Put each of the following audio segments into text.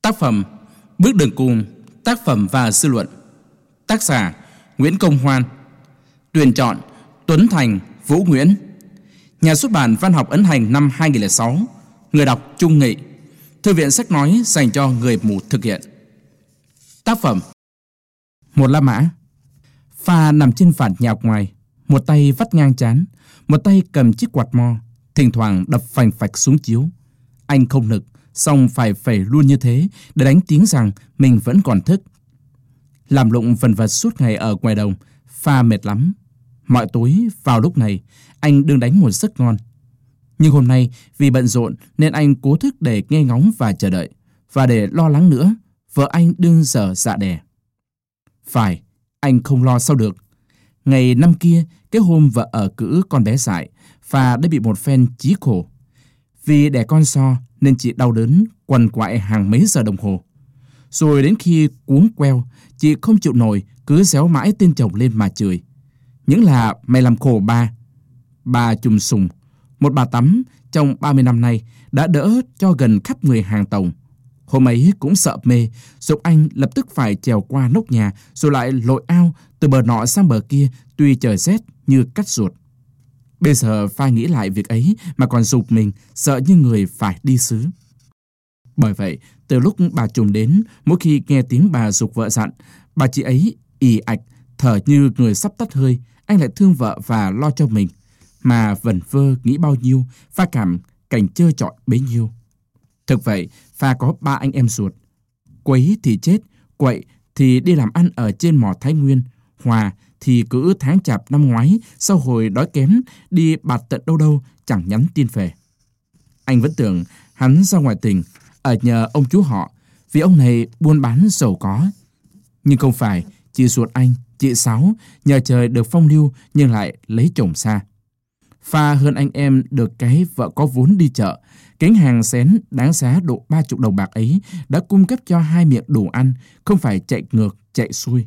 Tác phẩm Bước đường cùng, tác phẩm và dư luận. Tác giả Nguyễn Công Hoan. Tuyển chọn Tuấn Thành, Vũ Nguyễn. Nhà xuất bản Văn học ấn hành năm 2006. Người đọc Trung Nghị. Thư viện sách nói dành cho người mù thực hiện. Tác phẩm Một La Mã. Pha nằm trên phản nhà ngoài, một tay vắt ngang trán, một tay cầm chiếc quạt mo, thỉnh thoảng đập phành phạch xuống chiếu. Anh không nực, song phải phẩy luôn như thế để đánh tiếng rằng mình vẫn còn thức. Làm lụng vần vật suốt ngày ở ngoài đồng, Pha mệt lắm. Mọi tối vào lúc này, anh đương đánh một giấc ngon. Nhưng hôm nay vì bận rộn nên anh cố thức để nghe ngóng và chờ đợi. Và để lo lắng nữa, vợ anh đương dở dạ đẻ. Phải, anh không lo sao được. Ngày năm kia, cái hôm vợ ở cữ con bé dại, Pha đã bị một phen chí khổ. Vì đẻ con so nên chị đau đớn quằn quại hàng mấy giờ đồng hồ. Rồi đến khi cuống queo, chị không chịu nổi, cứ réo mãi tên chồng lên mà chửi. Những là mày làm khổ ba. Bà Chùm Sùng, một bà tắm trong 30 năm nay, đã đỡ cho gần khắp người hàng tổng. Hôm ấy cũng sợ mê, dục anh lập tức phải trèo qua nóc nhà rồi lại lội ao từ bờ nọ sang bờ kia, tuy trời rét như cắt ruột. Bây giờ Pha nghĩ lại việc ấy mà còn giục mình, sợ như người phải đi xứ. Bởi vậy, từ lúc bà Chùm đến, mỗi khi nghe tiếng bà giục vợ dặn, bà chị ấy ì ạch, thở như người sắp tắt hơi, anh lại thương vợ và lo cho mình. Mà vẩn vơ nghĩ bao nhiêu, Pha cảm cảnh trơ trọi bấy nhiêu. Thực vậy, Pha có 3 anh em ruột. Quấy thì chết, Quậy thì đi làm ăn ở trên mỏ Thái Nguyên, Hòa thì cứ tháng chạp năm ngoái, sau hồi đói kém, đi bạt tận đâu đâu, chẳng nhắn tin về. Anh vẫn tưởng hắn ra ngoài tỉnh, ở nhờ ông chú họ, vì ông này buôn bán giàu có. Nhưng không phải, chị ruột anh, chị Sáu, nhờ trời được phong lưu nhưng lại lấy chồng xa. Pha hơn anh em được cái vợ có vốn đi chợ, cánh hàng xén đáng giá độ 30 đồng bạc ấy đã cung cấp cho 2 miệng đủ ăn, không phải chạy ngược, chạy xuôi.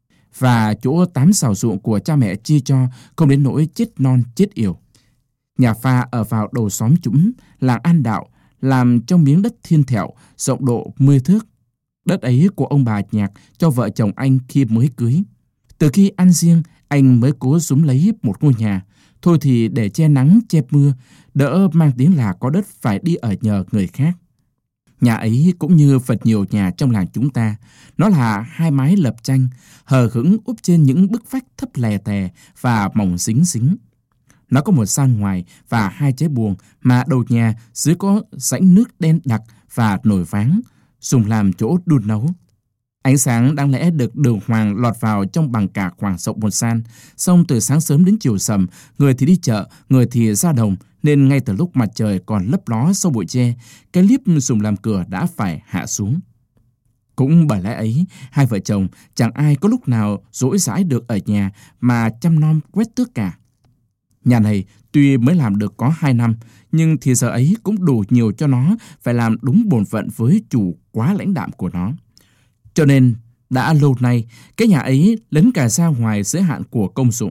Và chỗ 8 xào ruộng của cha mẹ chia cho không đến nỗi chết non chết yểu. Nhà Pha ở vào đầu xóm Trũng, làng An Đạo, làm trong miếng đất thiên thẹo rộng độ 10 thước. Đất ấy của ông bà Nhạc cho vợ chồng anh khi mới cưới. Từ khi ăn riêng, anh mới cố súm lấy một ngôi nhà. Thôi thì để che nắng che mưa, đỡ mang tiếng là có đất phải đi ở nhờ người khác. Nhà ấy cũng như Phật nhiều nhà trong làng chúng ta, nó là 2 mái lập tranh, hờ hững úp trên những bức vách thấp lè tè và mỏng xính xính. Nó có một gian ngoài và 2 trái buồng, mà đầu nhà dưới có rãnh nước đen đặc và nồi váng, dùng làm chỗ đun nấu. Ánh sáng đáng lẽ được đường hoàng lọt vào trong bằng cả khoảng rộng một gian. Xong từ sáng sớm đến chiều sầm, người thì đi chợ, người thì ra đồng, nên ngay từ lúc mặt trời còn lấp ló sau bụi tre, cái liếp dùng làm cửa đã phải hạ xuống. Cũng bởi lẽ ấy, 2 vợ chồng chẳng ai có lúc nào rỗi rãi được ở nhà mà chăm nom quét tước cả. Nhà này tuy mới làm được có 2 năm, nhưng thì giờ ấy cũng đủ nhiều cho nó phải làm đúng bổn phận với chủ quá lãnh đạm của nó. Cho nên, đã lâu nay, cái nhà ấy lấn cả ra ngoài giới hạn của công dụng.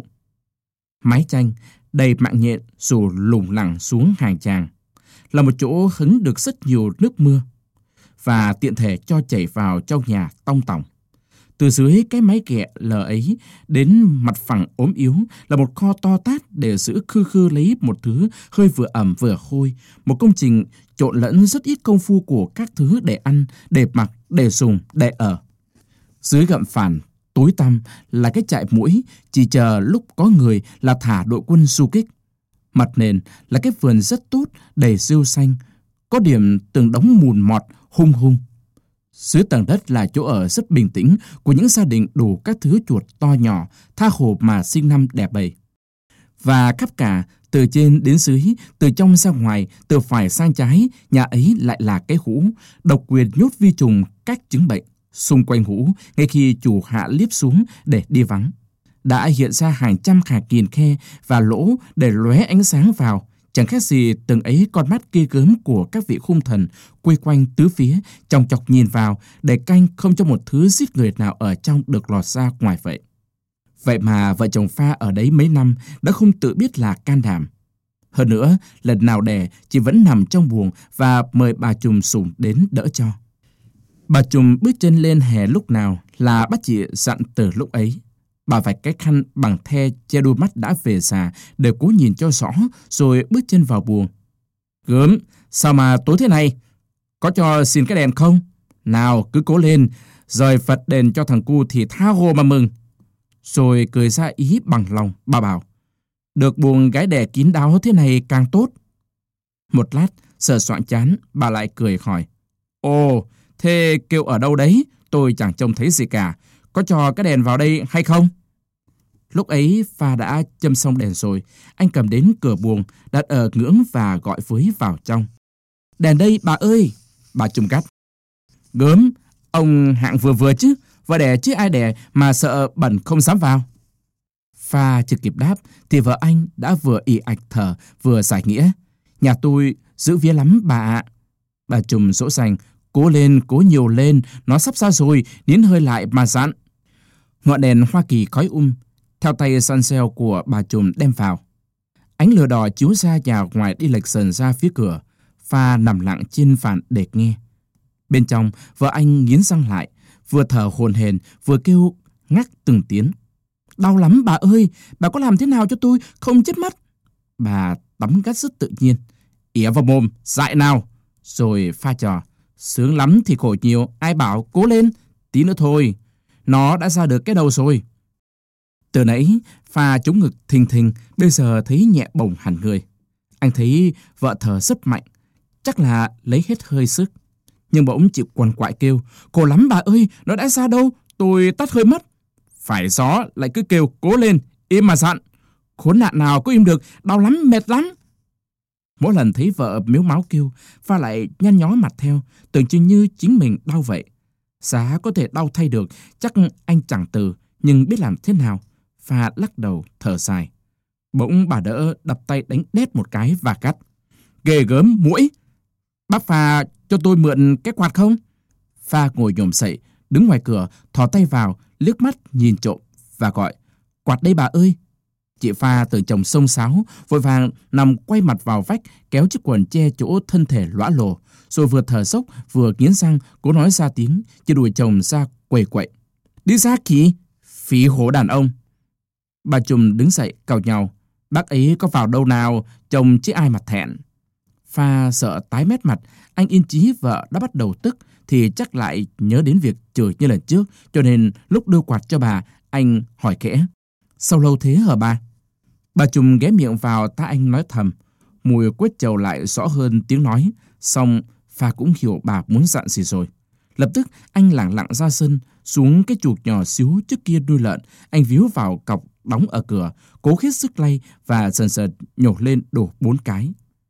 Mái tranh, đầy mạng nhện dù lủng lẳng xuống hàng tràng, là một chỗ hứng được rất nhiều nước mưa, và tiện thể cho chảy vào trong nhà tong tỏng. Từ dưới cái mái ghẹ lờ ấy đến mặt phẳng ốm yếu là một kho to tát để giữ khư khư lấy một thứ hơi vừa ẩm vừa hôi, một công trình trộn lẫn rất ít công phu của các thứ để ăn, để mặc, để dùng, để ở. Dưới gậm phản tối tăm là cái trại muỗi, chỉ chờ lúc có người là thả đội quân du kích. Mặt nền là cái vườn rất tốt, đầy rêu xanh, có điểm từng đống mùn mọt hung hung. Dưới tầng đất là chỗ ở rất bình tĩnh của những gia đình đủ các thứ chuột to nhỏ, tha hồ mà sinh năm đẻ bầy. Và khắp cả, từ trên đến dưới, từ trong ra ngoài, từ phải sang trái, nhà ấy lại là cái hũ, độc quyền nhốt vi trùng các chứng bệnh. Xung quanh hũ, ngay khi chủ hạ liếp xuống để đi vắng, đã hiện ra hàng trăm hàng nghìn khe và lỗ để lóe ánh sáng vào, chẳng khác gì từng ấy con mắt ghê gớm của các vị hung thần quây quanh tứ phía, chòng chọc nhìn vào để canh không cho một thứ giết người nào ở trong được lọt ra ngoài vậy. Vậy mà vợ chồng Pha ở đấy mấy năm đã không tự biết là can đảm. Hơn nữa, lần nào đẻ chị vẫn nằm trong buồng và mời bà Chùm Sùng đến đỡ cho. Bà Trùm bước chân lên hè lúc nào là bác chị dặn từ lúc ấy. Bà vạch cái khăn bằng the che đôi mắt đã về già để cố nhìn cho rõ rồi bước chân vào buồng. Gớm, sao mà tối thế này? Có cho xin cái đèn không? Nào cứ cố lên, rời Phật đền cho thằng cu thì tha hồ mà mừng. Rồi cười ra ý bằng lòng, bà bảo. Được buồng gái đẻ kín đáo thế này càng tốt. Một lát, sờ soạng chán, bà lại cười hỏi. Ồ, thế kêu ở đâu đấy? Tôi chẳng trông thấy gì cả. Có cho cái đèn vào đây hay không? Lúc ấy pha đã châm xong đèn rồi. Anh cầm đến cửa buồng, đặt ở ngưỡng và gọi với vào trong. Đèn đây bà ơi! Bà Trùm gắt. Gớm, ông hạng vừa vừa chứ. Vợ đẻ chứ ai đẻ mà sợ bẩn không dám vào. Pha chưa kịp đáp thì vợ anh đã vừa ì ạch thở vừa giải nghĩa. Nhà tôi giữ vía lắm bà ạ. Bà Trùm dỗ dành. Cố lên, cố nhiều lên, nó sắp ra rồi, nín hơi lại mà dặn. Ngọn đèn Hoa Kỳ khói theo tay săn sale của bà Trùm đem vào. Ánh lửa đỏ chiếu ra nhà ngoài đi lệch sần ra phía cửa. Pha nằm lặng trên phản để nghe. Bên trong, vợ anh nghiến răng lại, vừa thở hổn hển, vừa kêu ngắt từng tiếng. Đau lắm bà ơi, bà có làm thế nào cho tôi không chết mất? Bà tắm gắt rất tự nhiên. Ỉa vào mồm, dại nào. Rồi pha trò. Sướng lắm thì khổ nhiều, ai bảo cố lên, tí nữa thôi. Nó đã ra được cái đầu rồi. Từ nãy, pha chống ngực thình thình, bây giờ thấy nhẹ bổng hẳn người. Anh thấy vợ thở rất mạnh, chắc là lấy hết hơi sức. Nhưng bỗng chịu quằn quại kêu, khổ lắm bà ơi, nó đã ra đâu, tôi tắt hơi mất. Phải gió lại cứ kêu cố lên, im mà dặn. Khốn nạn nào có im được, đau lắm, mệt lắm. Mỗi lần thấy vợ miếu máu kêu, pha lại nhăn nhó mặt theo, tưởng chừng như chính mình đau vậy. Giá có thể đau thay được, chắc anh chẳng từ, nhưng biết làm thế nào. Pha lắc đầu, thở dài. Bỗng bà đỡ đập tay đánh đét một cái và cắt. Ghê gớm, muỗi. Bác Pha cho tôi mượn cái quạt không? Pha ngồi nhổm dậy, đứng ngoài cửa, thò tay vào, liếc mắt nhìn trộm và gọi. Quạt đây bà ơi. Chị Pha từ chồng xông xáo, vội vàng nằm quay mặt vào vách, kéo chiếc quần che chỗ thân thể lõa lồ, rồi vừa thở dốc vừa nghiến răng, cố nói ra tiếng, chứ đuổi chồng ra quầy quậy. Đi ra kì, phí hổ đàn ông. Bà Trùm đứng dậy càu nhàu. Bác ấy có vào đâu nào, chồng chứ ai mà thẹn. Pha sợ tái mét mặt, anh yên chí vợ đã bắt đầu tức, thì chắc lại nhớ đến việc chửi như lần trước, cho nên lúc đưa quạt cho bà, anh hỏi khẽ. Sao lâu thế hả bà? Bà Trùm ghé miệng vào tai anh nói thầm. Mùi quết trầu lại rõ hơn tiếng nói. Xong Pha cũng hiểu bà muốn dặn gì rồi. Lập tức anh lẳng lặng ra sân, xuống cái chuộc nhỏ xíu trước kia nuôi lợn. Anh víu vào cọc đóng ở cửa, cố hết sức lay và dần dần nhổ lên đổ 4 cái.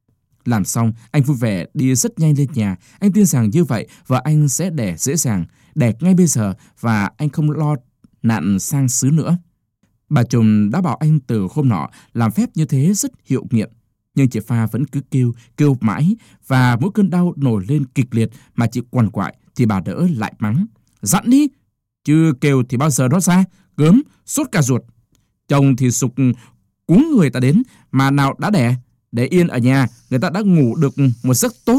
Làm xong, anh vui vẻ đi rất nhanh lên nhà. Anh tin rằng như vậy vợ anh sẽ đẻ dễ dàng, đẻ ngay bây giờ và anh không lo nạn sang xứ nữa. Bà Trùm đã bảo anh từ hôm nọ làm phép như thế rất hiệu nghiệm. Nhưng chị Pha vẫn cứ kêu mãi, và mỗi cơn đau nổi lên kịch liệt mà chị quằn quại thì bà đỡ lại mắng. Dặn đi, chứ kêu thì bao giờ nó ra, gớm, sốt cả ruột. Chồng thì sục cuống người ta đến, mà nào đã đẻ, để yên ở nhà, người ta đã ngủ được một giấc tốt.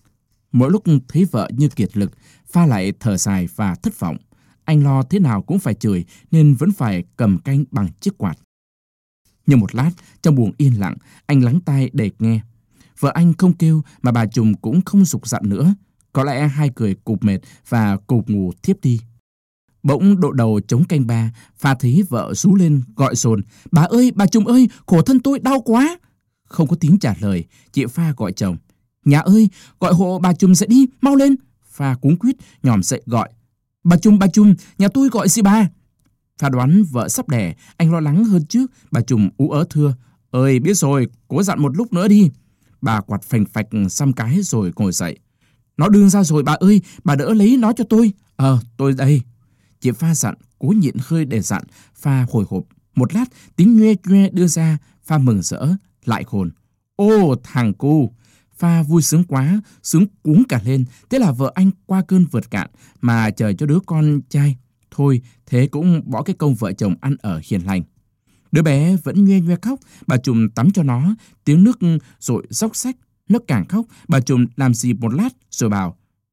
Mỗi lúc thấy vợ như kiệt lực, Pha lại thở dài và thất vọng. Anh lo thế nào cũng phải chửi nên vẫn phải cầm canh bằng chiếc quạt. Nhưng một lát, trong buồng yên lặng, anh lắng tai để nghe. Vợ anh không kêu mà bà Trùm cũng không giục dặn nữa. Có lẽ hai người cụp mệt và cụp ngủ thiếp đi. Bỗng độ đầu chống canh ba, Pha thấy vợ rú lên gọi dồn. Bà ơi, bà Trùm ơi, khổ thân tôi đau quá. Không có tiếng trả lời, chị Pha gọi chồng. Nhà ơi, gọi hộ bà Trùm dậy đi, mau lên. Pha cuống quýt nhòm dậy gọi. Bà Trùm, nhà tôi gọi gì bà? Pha đoán vợ sắp đẻ, anh lo lắng hơn trước. Bà Trùm ú ớ thưa. Ơi, biết rồi, cố dặn một lúc nữa đi. Bà quạt phành phạch xăm cái rồi ngồi dậy. Nó đương ra rồi bà ơi, bà đỡ lấy nó cho tôi. Tôi đây. Chị Pha dặn, cố nhịn hơi để dặn. Pha hồi hộp. Một lát, tiếng nhoe nhoe đưa ra. Pha mừng rỡ, lại hồn. Ô, thằng cu. Pha vui sướng quá, sướng cuống cả lên. Thế là vợ anh qua cơn vượt cạn mà chờ cho đứa con trai. Thôi, thế cũng bỏ cái công vợ chồng ăn ở hiền lành. Đứa bé vẫn nhoe nhoe khóc, bà Trùm tắm cho nó, tiếng nước rồi róc rách. Nó càng khóc, bà Trùm làm gì một lát rồi bảo.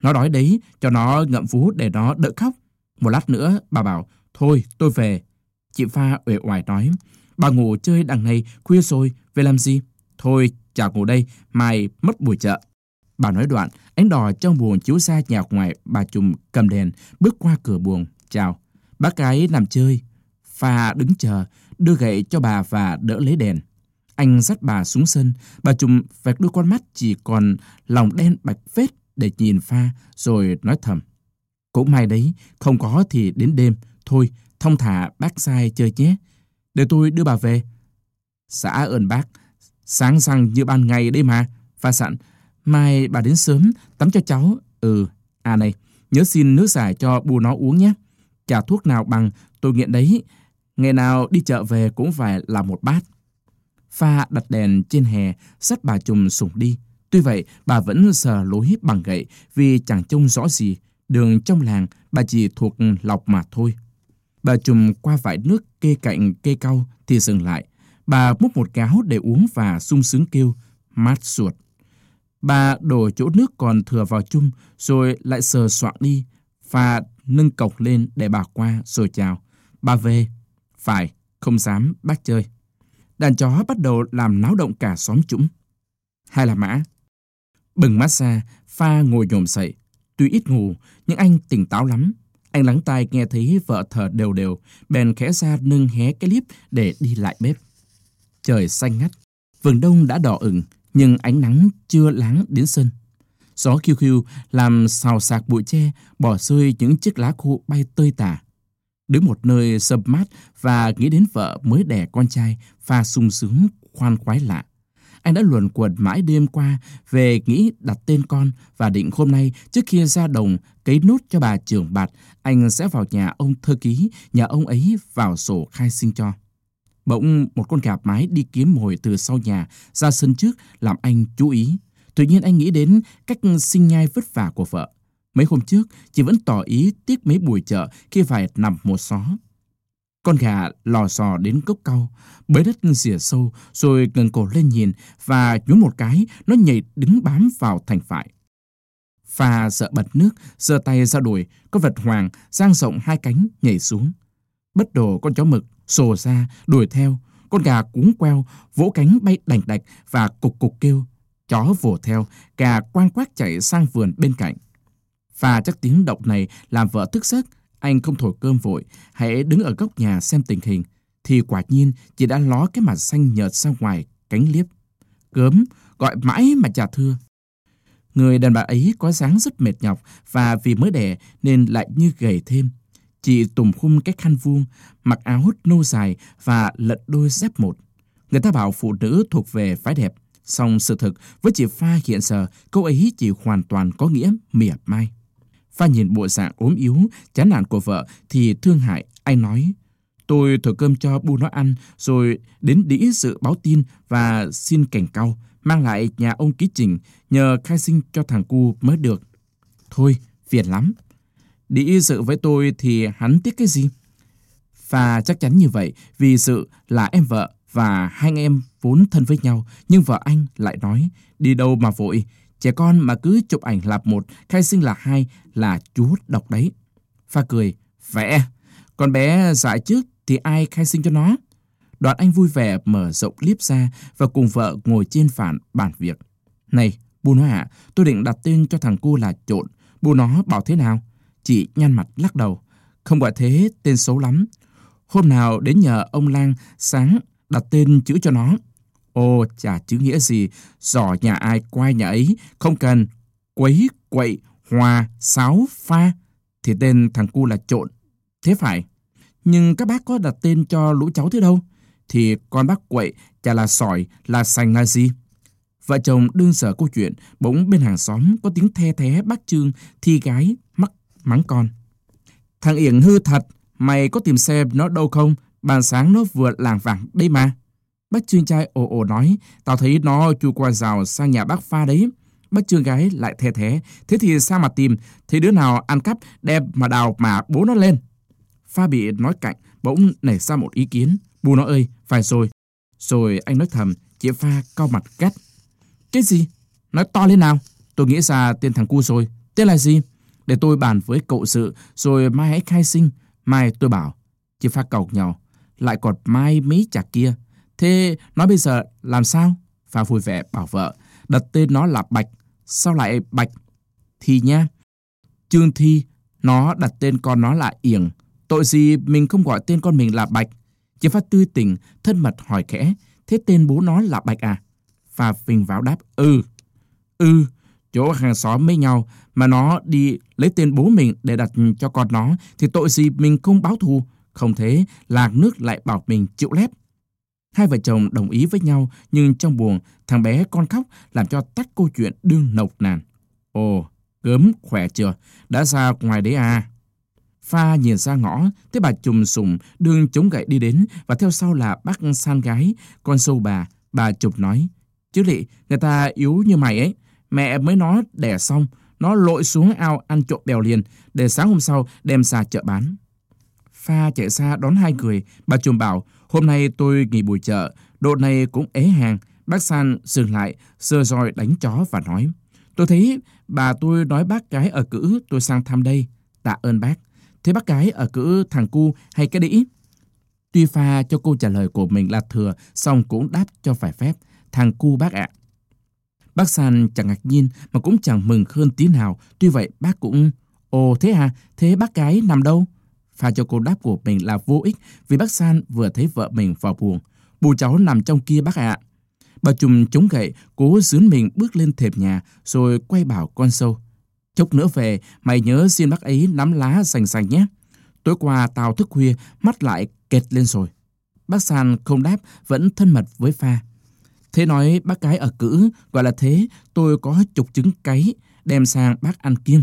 Nó đói đấy, cho nó ngậm vú để nó đỡ khóc. Một lát nữa bà bảo, thôi tôi về. Chị Pha uể oải nói, bà ngủ chơi đằng này, khuya rồi, về làm gì? Thôi, chả ngủ đây, mai mất buổi chợ. Bà nói đoạn, ánh đỏ trong buồng chiếu ra nhà ngoài. Bà Trùm cầm đèn, bước qua cửa buồng, chào. Bác gái nằm chơi. Pha đứng chờ, đưa gậy cho bà và đỡ lấy đèn. Anh dắt bà xuống sân. Bà Trùm vạch đôi con mắt chỉ còn lòng đen bạch phết để nhìn Pha, rồi nói thầm. Cũng may đấy, không có thì đến đêm. Thôi, thong thả bác sai chơi nhé. Để tôi đưa bà về. Dạ ơn bác. Sáng răng như ban ngày đây mà. Pha sẵn. Mai bà đến sớm, tắm cho cháu. À này, nhớ xin nước giải cho bu nó uống nhé. Chả thuốc nào bằng, tôi nghiện đấy. Ngày nào đi chợ về cũng phải làm một bát. Pha đặt đèn trên hè, dắt bà Trùm sủng đi. Tuy vậy, bà vẫn sờ lối bằng gậy vì chẳng trông rõ gì. Đường trong làng, bà chỉ thuộc lọc mà thôi. Bà Trùm qua vải nước kê cạnh cây cau thì dừng lại. Bà múc một gáo để uống và sung sướng kêu, mát ruột. Bà đổ chỗ nước còn thừa vào chung, rồi lại sờ soạng đi. Pha nâng cọc lên để bà qua, rồi chào. Bà về. Phải, không dám bác chơi. Đàn chó bắt đầu làm náo động cả xóm Trũng. Hay là Mã? Bừng mắt ra, Pha ngồi nhổm dậy. Tuy ít ngủ, nhưng anh tỉnh táo lắm. Anh lắng tai nghe thấy vợ thở đều đều, bèn khẽ ra nâng hé cái líp để đi lại bếp. Trời xanh ngắt, vườn đông đã đỏ ửng, nhưng ánh nắng chưa láng đến sân. Gió khiu khiu làm xào xạc bụi tre, bỏ rơi những chiếc lá khô bay tơi tả. Đứng một nơi sầm mát và nghĩ đến vợ mới đẻ con trai, Pha sung sướng khoan khoái lạ. Anh đã luẩn quẩn mãi đêm qua về nghĩ đặt tên con và định hôm nay trước khi ra đồng cấy nốt cho bà trưởng bạt, anh sẽ vào nhà ông thơ ký, nhà ông ấy vào sổ khai sinh cho. Bỗng một con gà mái đi kiếm mồi từ sau nhà ra sân trước làm anh chú ý. Tuy nhiên anh nghĩ đến cách sinh nhai vất vả của vợ. Mấy hôm trước chị vẫn tỏ ý tiếc mấy buổi chợ khi phải nằm một xó. Con gà lò xò đến gốc cau, bới đất rỉa sâu rồi ngẩng cổ lên nhìn và nhún một cái, nó nhảy đứng bám vào thành phải. Pha sợ bật nước, giơ tay ra đuổi, con vật hoàng dang rộng hai cánh nhảy xuống. Bất đồ con chó mực sồ ra đuổi theo, con gà cuống queo vỗ cánh bay đành đạch và cục cục kêu. Chó vồ theo, gà quang quác chạy sang vườn bên cạnh. Pha chắc tiếng động này làm vợ thức giấc. Anh không thổi cơm vội, hãy đứng ở góc nhà xem tình hình. Thì quả nhiên chị đã ló cái mặt xanh nhợt ra ngoài cánh liếp. Gớm, gọi mãi mà chả thưa. Người đàn bà ấy có dáng rất mệt nhọc và vì mới đẻ nên lại như gầy thêm. Chị tùm khum cái khăn vuông, mặc áo nâu dài và lận đôi dép một. Người ta bảo phụ nữ thuộc về phái đẹp, song sự thực với chị Pha hiện giờ câu ấy chỉ hoàn toàn có nghĩa mỉa mai. Pha nhìn bộ dạng ốm yếu, chán nản của vợ thì thương hại. Anh nói, tôi thổi cơm cho bu nó ăn, rồi đến đĩ sự báo tin và xin cảnh cau, mang lại nhà ông Ký Trình, nhờ khai sinh cho thằng cu mới được. Thôi, phiền lắm. Đĩ sự với tôi thì hắn tiếc cái gì? Pha chắc chắn như vậy, vì sự là em vợ và hai anh em vốn thân với nhau, nhưng vợ anh lại nói, đi đâu mà vội, trẻ con mà cứ chụp ảnh là một, khai sinh là hai, là chú độc đấy. Pha cười, vẽ, con bé dại trước thì ai khai sinh cho nó? Đoạn anh vui vẻ mở rộng clip ra và cùng vợ ngồi trên phản bàn việc. Này, bu nó ạ, tôi định đặt tên cho thằng cu là Trộn, bu nó bảo thế nào? Chị nhăn mặt lắc đầu, không gọi thế, tên xấu lắm. Hôm nào đến nhờ ông Lang sáng đặt tên chữ cho nó. Ồ, chả chữ nghĩa gì, giỏ nhà ai quay nhà ấy, không cần quấy, quậy, hòa, sáo, pha, thì tên thằng cu là Trộn. Thế phải. Nhưng các bác có đặt tên cho lũ cháu thế đâu. Thì con bác quậy, chả là sỏi, là sành là gì? Vợ chồng đương sở câu chuyện, bỗng bên hàng xóm có tiếng the thé bác Trương thi gái mắc mắng con. Thằng Yển hư thật, mày có tìm xem nó đâu không? Ban sáng nó vừa lảng vảng đây mà. Bác Trương trai ồ ồ nói, tao thấy nó chui qua rào sang nhà bác Pha đấy. Bác Trương gái lại the thé, thế thì sao mà tìm? Thế đứa nào ăn cắp đem mà đào mà bố nó lên. Pha bị nói cạnh, bỗng nảy ra một ý kiến. Bu nó ơi, phải rồi. Rồi anh nói thầm, chị Pha cau mặt gắt. Cái gì? Nói to lên nào. Tôi nghĩ ra tên thằng cu rồi. Tên là gì? Để tôi bàn với cậu sự, rồi mai hãy khai sinh. Mai tôi bảo. Chị Pha cộc nhau. Lại còn mai mấy chả kia. Thế nói bây giờ làm sao? Pha vui vẻ bảo vợ. Đặt tên nó là Bạch. Sao lại Bạch? Thì nha, Trương Thi nó đặt tên con nó là Yểng. Tội gì mình không gọi tên con mình là Bạch? Chị Pha tươi tỉnh, thân mật hỏi khẽ. Thế tên bố nó là Bạch à? Pha phình vào đáp. Chỗ hàng xóm với nhau mà nó đi lấy tên bố mình để đặt cho con nó thì tội gì mình không báo thù. Không thế lạc nước lại bảo mình chịu lép. Hai vợ chồng đồng ý với nhau, nhưng trong buồng thằng bé con khóc làm cho tắt câu chuyện đương nộc nàn. Ồ, gớm khỏe chưa? Đã ra ngoài đấy à? Pha nhìn ra ngõ, thấy bà Trùm Sùng đương chống gậy đi đến, và theo sau là bác San gái, con sâu bà Trùm nói. Chứ lị, người ta yếu như mày ấy, mẹ mới nó đẻ xong, nó lội xuống ao ăn trộm bèo liền, để sáng hôm sau đem ra chợ bán. Pha chạy xa đón hai người, bà Trùm bảo, hôm nay tôi nghỉ buổi chợ, độ này cũng ế hàng. Bác San dừng lại, giơ roi đánh chó và nói, tôi thấy bà tôi nói bác gái ở cữ tôi sang thăm đây, tạ ơn bác. Thế bác gái ở cữ thằng cu hay cái đĩ? Tuy Pha cho câu trả lời của mình là thừa, xong cũng đáp cho phải phép, thằng cu bác ạ. Bác San chẳng ngạc nhiên mà cũng chẳng mừng hơn tí nào, tuy vậy bác cũng, ồ thế à, thế bác gái nằm đâu? Pha cho cô đáp của mình là vô ích, vì bác San vừa thấy vợ mình vào buồng. Bù cháu nằm trong kia bác ạ. Bà Trùm chống gậy, cố dướn mình bước lên thềm nhà, rồi quay bảo con sâu. Chốc nữa về, mày nhớ xin bác ấy nắm lá sành sành nhé. Tối qua tao thức khuya, mắt lại kẹt lên rồi. Bác San không đáp, vẫn thân mật với Pha. Thế nói bác gái ở cữ, gọi là thế, tôi có chục trứng cáy, đem sang bác ăn kiêng.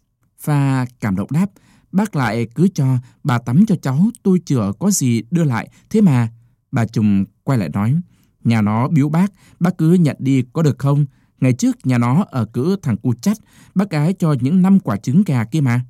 Pha cảm động đáp, bác lại cứ cho bà tắm cho cháu, tôi chưa có gì đưa lại, thế mà. Bà Trùm quay lại nói, nhà nó biếu bác cứ nhận đi có được không? Ngày trước nhà nó ở cữ thằng cu chắt, bác gái cho những 5 quả trứng gà kia mà.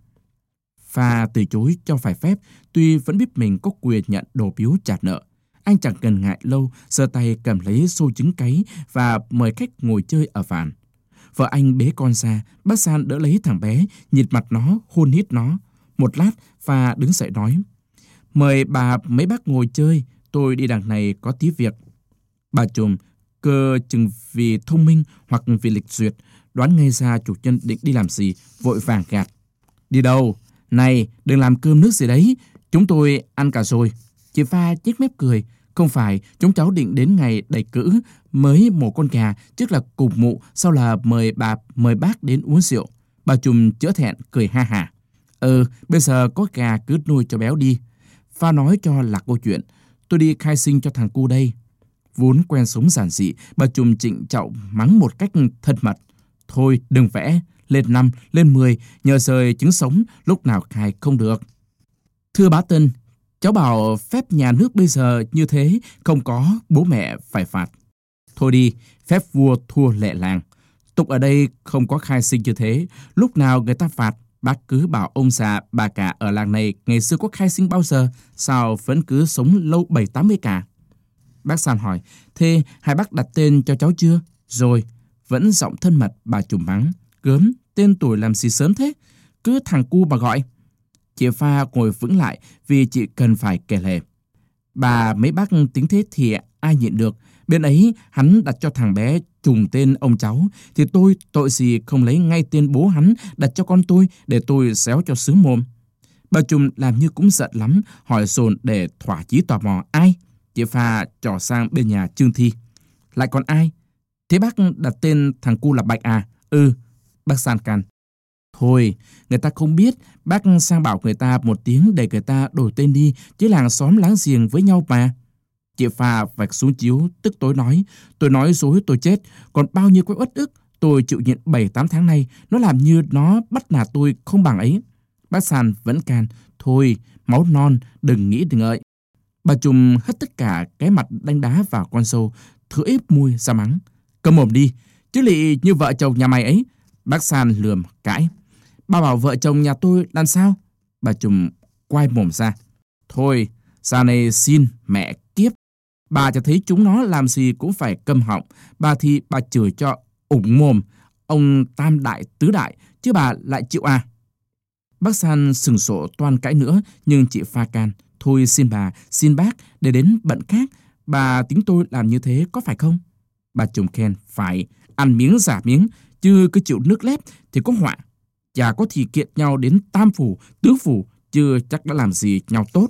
Pha từ chối cho phải phép, tuy vẫn biết mình có quyền nhận đồ biếu trả nợ. Anh chẳng cần ngại lâu, giơ tay cầm lấy xô trứng cáy và mời khách ngồi chơi ở bàn. Vợ anh bế con ra, bác San đỡ lấy thằng bé, nhìn mặt nó, hôn hít nó. Một lát, Pha đứng dậy nói, mời bà mấy bác ngồi chơi, tôi đi đằng này có tí việc. Bà Trùm, cơ chừng vì thông minh hoặc vì lịch duyệt, đoán ngay ra chủ nhân định đi làm gì, vội vàng gạt. Đi đâu? Này, đừng làm cơm nước gì đấy, chúng tôi ăn cả rồi. Chị Pha nhếch mép cười, không phải, chúng cháu định đến ngày đầy cữ mới mổ con gà, trước là cùng mụ, sau là mời bác đến uống rượu. Bà Trùm chữa thẹn cười ha hả. Bây giờ có gà cứ nuôi cho béo đi. Pha nói cho lạc câu chuyện, tôi đi khai sinh cho thằng cu đây. Vốn quen sống giản dị, bà Trùm trịnh trọng mắng một cách thân mật. Thôi đừng vẽ, lên 5, lên 10, nhờ rời trứng sống, lúc nào khai không được. Thưa bá Tân, cháu bảo phép nhà nước bây giờ như thế, không có bố mẹ phải phạt. Thôi đi, phép vua thua lệ làng. Tục ở đây không có khai sinh như thế, lúc nào người ta phạt, bác cứ bảo ông già bà cả ở làng này ngày xưa có khai sinh bao giờ, sao vẫn cứ sống lâu 70-80 cả. Bác San hỏi, thế hai bác đặt tên cho cháu chưa? Rồi, vẫn giọng thân mật bà Trùm mắng, gớm, tên tuổi làm gì sớm thế, cứ thằng cu bà gọi. Chị Pha ngồi vững lại vì chị cần phải kể lể. Bà mấy bác tính thế thì ai nhịn được, bên ấy hắn đặt cho thằng bé trùng tên ông cháu, thì tôi tội gì không lấy ngay tên bố hắn đặt cho con tôi để tôi xéo cho sướng mồm. Bà Trùm làm như cũng giận lắm, hỏi dồn để thỏa chí tò mò. Ai? Chị Pha trỏ sang bên nhà Trương Thi. Lại còn ai? Thế bác đặt tên thằng cu là Bạch à? Bác San can. Thôi, người ta không biết, bác sang bảo người ta một tiếng để người ta đổi tên đi, chứ làng xóm láng giềng với nhau mà. Chị Pha vạch xuống chiếu, tức tối nói, tôi nói dối tôi chết, còn bao nhiêu cái uất ức, tôi chịu nhịn 7-8 tháng nay, nó làm như nó bắt nạt tôi không bằng ấy. Bác San vẫn can, thôi, máu non, đừng nghĩ đừng ngợi. Bà Trùm hất tất cả cái mặt đánh đá vào con sâu, thử ép môi ra mắng. Câm mồm đi, chứ lị như vợ chồng nhà mày ấy. Bác San lườm cãi. Bà bảo vợ chồng nhà tôi làm sao? Bà Trùm quay mồm ra. Thôi, xa này xin mẹ kiếp. Bà cho thấy chúng nó làm gì cũng phải câm họng. Bà thì bà chửi cho ủng mồm. Ông tam đại tứ đại, chứ bà lại chịu à? Bác San sừng sộ toan cãi nữa, nhưng chị pha can. Thôi xin bà, xin bác, để đến bận khác. Bà tính tôi làm như thế có phải không? Bà Trùm khen, phải, ăn miếng giả miếng, chứ cứ chịu nước lép thì có họa. Chả có thì kiện nhau đến tam phủ, tứ phủ, chứ chắc đã làm gì nhau tốt.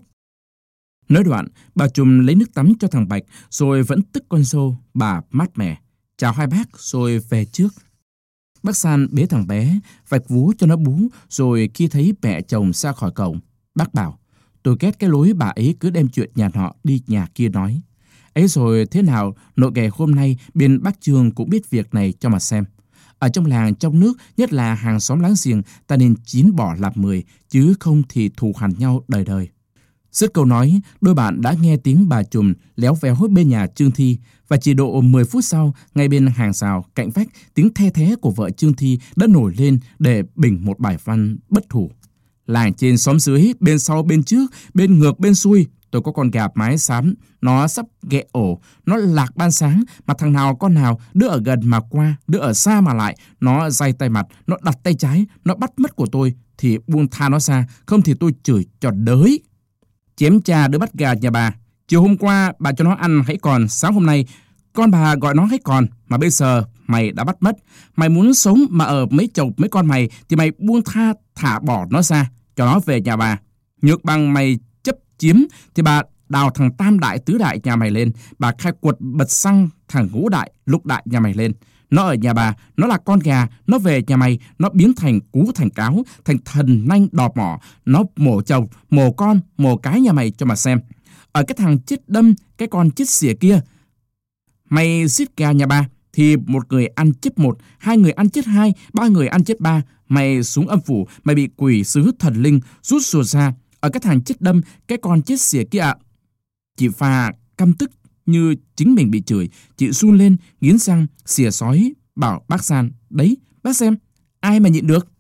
Nói đoạn, bà Trùm lấy nước tắm cho thằng Bạch, rồi vẫn tức con dâu, bà mát mẻ. Chào hai bác, rồi về trước. Bác San bế thằng bé, vạch vú cho nó bú, rồi khi thấy mẹ chồng ra khỏi cổng, bác bảo, tôi ghét cái lối bà ấy cứ đem chuyện nhà nọ đi nhà kia nói. Ấy rồi thế nào, nội ghẻ hôm nay bên bác Trương cũng biết việc này cho mà xem. Ở trong làng, trong nước, nhất là hàng xóm láng giềng, ta nên chín bỏ làm 10, chứ không thì thù hằn nhau đời đời. Dứt câu nói, đôi bạn đã nghe tiếng bà Trùm léo véo bên nhà Trương Thi, và chỉ độ 10 phút sau, ngay bên hàng rào cạnh vách, tiếng the thé của vợ Trương Thi đã nổi lên để bình một bài văn bất thủ. Làng trên xóm dưới, bên sau bên trước, bên ngược bên xuôi, tôi có con gà mái xám, nó sắp ghẹ ổ, nó lạc ban sáng, mà thằng nào con nào, đứa ở gần mà qua, đứa ở xa mà lại, nó day tay mặt, nó đặt tay trái, nó bắt mất của tôi, thì buông tha nó ra, không thì tôi chửi cho đới. Chém cha đứa bắt gà nhà bà, chiều hôm qua bà cho nó ăn hãy còn, sáng hôm nay con bà gọi nó hãy còn, mà bây giờ mày đã bắt mất. Mày muốn sống mà ở mấy chồng mấy con mày thì mày buông tha thả bỏ nó ra, cho nó về nhà bà. Nhược bằng mày chấp chiếm thì bà đào thằng tam đại tứ đại nhà mày lên, bà khai quật bật xăng thằng ngũ đại lục đại nhà mày lên. Nó ở nhà bà, nó là con gà, nó về nhà mày, nó biến thành cú thành cáo, thành thần nanh đò mỏ, nó mổ chồng, mổ con, mổ cái nhà mày cho mà xem. Ở cái thằng chết đâm, cái con chết xỉa kia, mày giết gà nhà bà, thì một người ăn chết một, hai người ăn chết hai, ba người ăn chết ba. Mày xuống âm phủ, mày bị quỷ sứ thần linh rút ruột ra. Ở cái thằng chết đâm, cái con chết xỉa kia ạ. Chị Pha căm tức như chính mình bị chửi, chị run lên, nghiến răng, xỉa sói, bảo bác San, đấy, bác xem, ai mà nhịn được.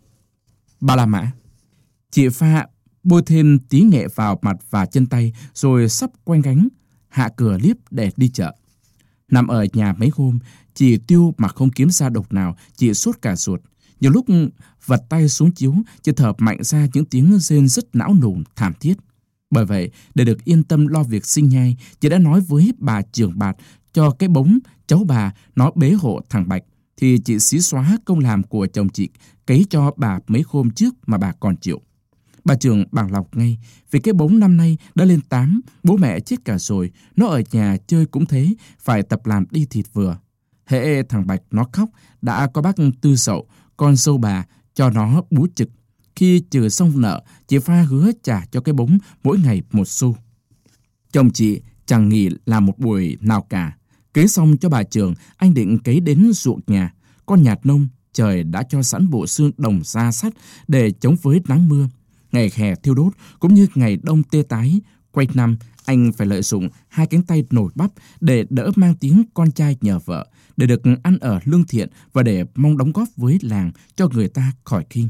Bà La Mã. Chị Pha bôi thêm tí nghệ vào mặt và chân tay, rồi sắp quanh gánh, hạ cửa liếp để đi chợ. Nằm ở nhà mấy hôm, chị tiêu mà không kiếm ra độc nào, chị sốt cả ruột. Nhiều lúc vật tay xuống chiếu, chị thở mạnh ra những tiếng rên rất não nùng, thảm thiết. Bởi vậy, để được yên tâm lo việc sinh nhai, chị đã nói với bà trưởng bạt cho cái bóng cháu bà nó bế hộ thằng Bạch, thì chị xí xóa công làm của chồng chị, cấy cho bà mấy hôm trước mà bà còn chịu. Bà trưởng bằng lòng ngay, vì cái bóng năm nay đã lên 8, bố mẹ chết cả rồi, nó ở nhà chơi cũng thế, phải tập làm đi thịt vừa. Hễ thằng Bạch nó khóc, đã có bác Tư Sậu, con dâu bà, cho nó bú trực. Khi trừ xong nợ, chị Pha hứa trả cho cái bóng mỗi ngày 1 xu. Chồng chị chẳng nghỉ làm một buổi nào cả. Cấy xong cho bà trưởng, anh định cấy đến ruộng nhà. Con nhạt nông, trời đã cho sẵn bộ xương đồng da sắt để chống với nắng mưa. Ngày hè thiêu đốt cũng như ngày đông tê tái, quanh năm anh phải lợi dụng 2 cánh tay nổi bắp để đỡ mang tiếng con trai nhờ vợ, để được ăn ở lương thiện và để mong đóng góp với làng cho người ta khỏi khinh.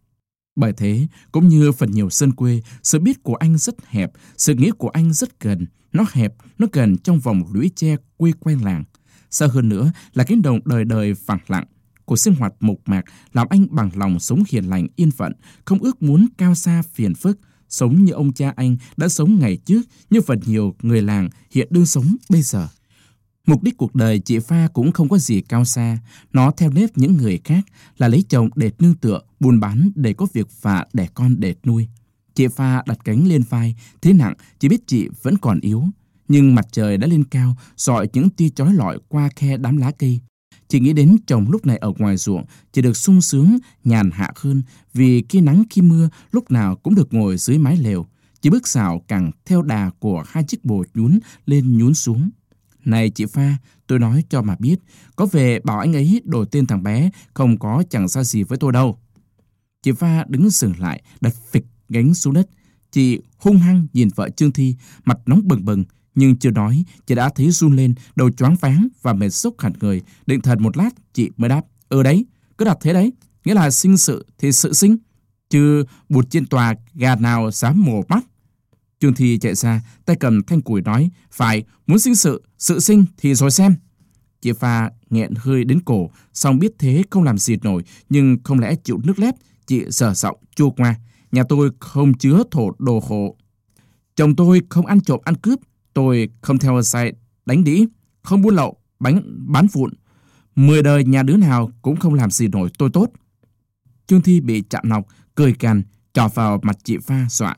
Bởi thế, cũng như phần nhiều dân quê, sự biết của anh rất hẹp, sự nghĩ của anh rất gần. Nó hẹp, nó gần trong vòng lũy tre quây quanh làng. Xa hơn nữa là cánh đồng đời đời phẳng lặng. Cuộc sinh hoạt mộc mạc làm anh bằng lòng sống hiền lành yên phận, không ước muốn cao xa phiền phức, sống như ông cha anh đã sống ngày trước, như phần nhiều người làng hiện đương sống bây giờ. Mục đích cuộc đời chị Pha cũng không có gì cao xa, nó theo nếp những người khác là lấy chồng để nương tựa, buôn bán để có việc và đẻ con để nuôi. Chị Pha đặt cánh lên vai, thế nặng, chỉ biết chị vẫn còn yếu. Nhưng mặt trời đã lên cao, rọi những tia chói lọi qua khe đám lá cây. Chị nghĩ đến chồng lúc này ở ngoài ruộng, chỉ được sung sướng, nhàn hạ hơn, vì khi nắng khi mưa lúc nào cũng được ngồi dưới mái lều. Chị bước xảo cẳng theo đà của 2 chiếc bồ nhún lên nhún xuống. Này chị Pha, tôi nói cho mà biết, có về bảo anh ấy đổi tên thằng bé, không có chẳng ra gì với tôi đâu. Chị Pha đứng dừng lại, đặt phịch gánh xuống đất. Chị hung hăng nhìn vợ Trương Thi, mặt nóng bừng bừng, nhưng chưa nói, chị đã thấy run lên, đầu choáng váng và mệt sốc hẳn người. Định thần một lát, chị mới đáp, đấy, cứ đặt thế đấy, nghĩa là sinh sự thì sự sinh, chứ bụt trên tòa gà nào dám mổ mắt. Trương Thi chạy ra, tay cầm thanh củi nói, phải, muốn sinh sự, sự sinh thì rồi xem. Chị Pha nghẹn hơi đến cổ, xong biết thế không làm gì nổi, nhưng không lẽ chịu nước lép. Chị sờ giọng chua ngoa. Nhà tôi không chứa thổ đồ khổ. Chồng tôi không ăn trộm ăn cướp, tôi không theo sai đánh đĩ, không buôn lậu, bán vụn. 10 đời nhà đứa nào cũng không làm gì nổi tôi tốt. Trương Thi bị chạm nọc, cười càn, trỏ vào mặt chị Pha dọa.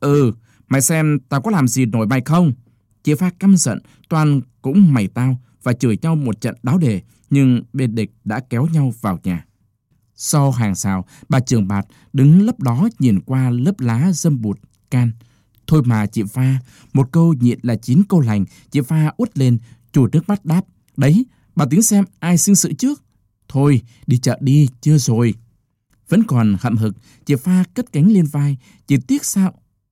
Mày xem tao có làm gì nổi mày không? Chị Pha căm giận, toàn cũng mày tao và chửi nhau một trận đáo đề, nhưng bên địch đã kéo nhau vào nhà. Sau hàng rào, bà Trường Bạt đứng lấp đó nhìn qua lớp lá dâm bụt can. Thôi mà chị Pha, một câu nhịn là 9 câu lành. Chị Pha uất lên, chùi nước mắt đáp. Đấy, bà tính xem ai xưng sự trước. Thôi, đi chợ đi, chưa rồi. Vẫn còn hậm hực, chị Pha cất cánh lên vai. Chị tiếc sao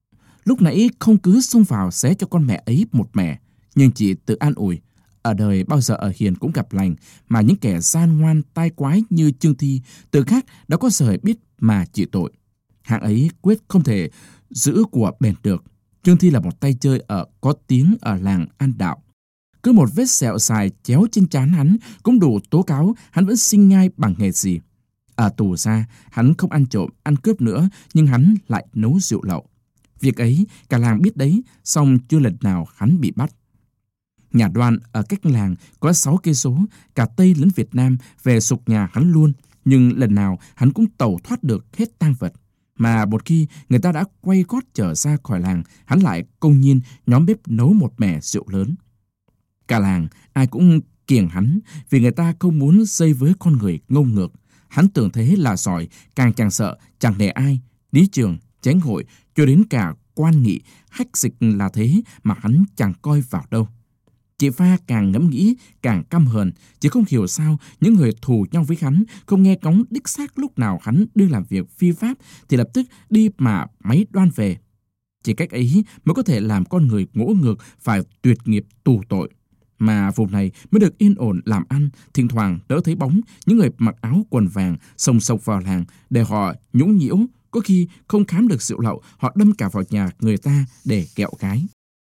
lúc nãy không cứ xông vào xé cho con mẹ ấy một mẻ. Nhưng chị tự an ủi. Ở đời bao giờ ở hiền cũng gặp lành, mà những kẻ gian ngoan tai quái như Trương Thi tự khác đã có thời biết mà trị tội. Hạng ấy quyết không thể giữ của bền được. Trương Thi là một tay chơi có tiếng ở làng An Đạo. Cứ một vết sẹo xài chéo trên trán hắn cũng đủ tố cáo hắn vẫn sinh nhai bằng nghề gì. Ở tù ra, hắn không ăn trộm, ăn cướp nữa, nhưng hắn lại nấu rượu lậu. Việc ấy cả làng biết đấy, song chưa lần nào hắn bị bắt. Nhà Đoan ở cách làng có 6 cây số, cả Tây lẫn Việt Nam về sục nhà hắn luôn, nhưng lần nào hắn cũng tẩu thoát được hết tang vật. Mà một khi người ta đã quay gót trở ra khỏi làng, hắn lại công nhiên nhóm bếp nấu một mẻ rượu lớn. Cả làng ai cũng kiêng hắn vì người ta không muốn dây với con người ngông ngược. Hắn tưởng thế là giỏi, càng chẳng sợ, chẳng nể ai. Lý trường, chánh hội, cho đến cả quan nghị, hách dịch là thế mà hắn chẳng coi vào đâu. Chị Pha càng ngẫm nghĩ, càng căm hờn. Chị không hiểu sao những người thù nhau với hắn không nghe cóng đích xác lúc nào hắn đưa làm việc phi pháp thì lập tức đi mà máy Đoan về. Chỉ cách ấy mới có thể làm con người ngỗ ngược phải tuyệt nghiệp tù tội. Mà vùng này mới được yên ổn làm ăn, thỉnh thoảng đỡ thấy bóng những người mặc áo quần vàng xông sộc vào làng để họ nhũng nhiễu. Có khi không khám được rượu lậu, họ đâm cả vào nhà người ta để kẹo gái.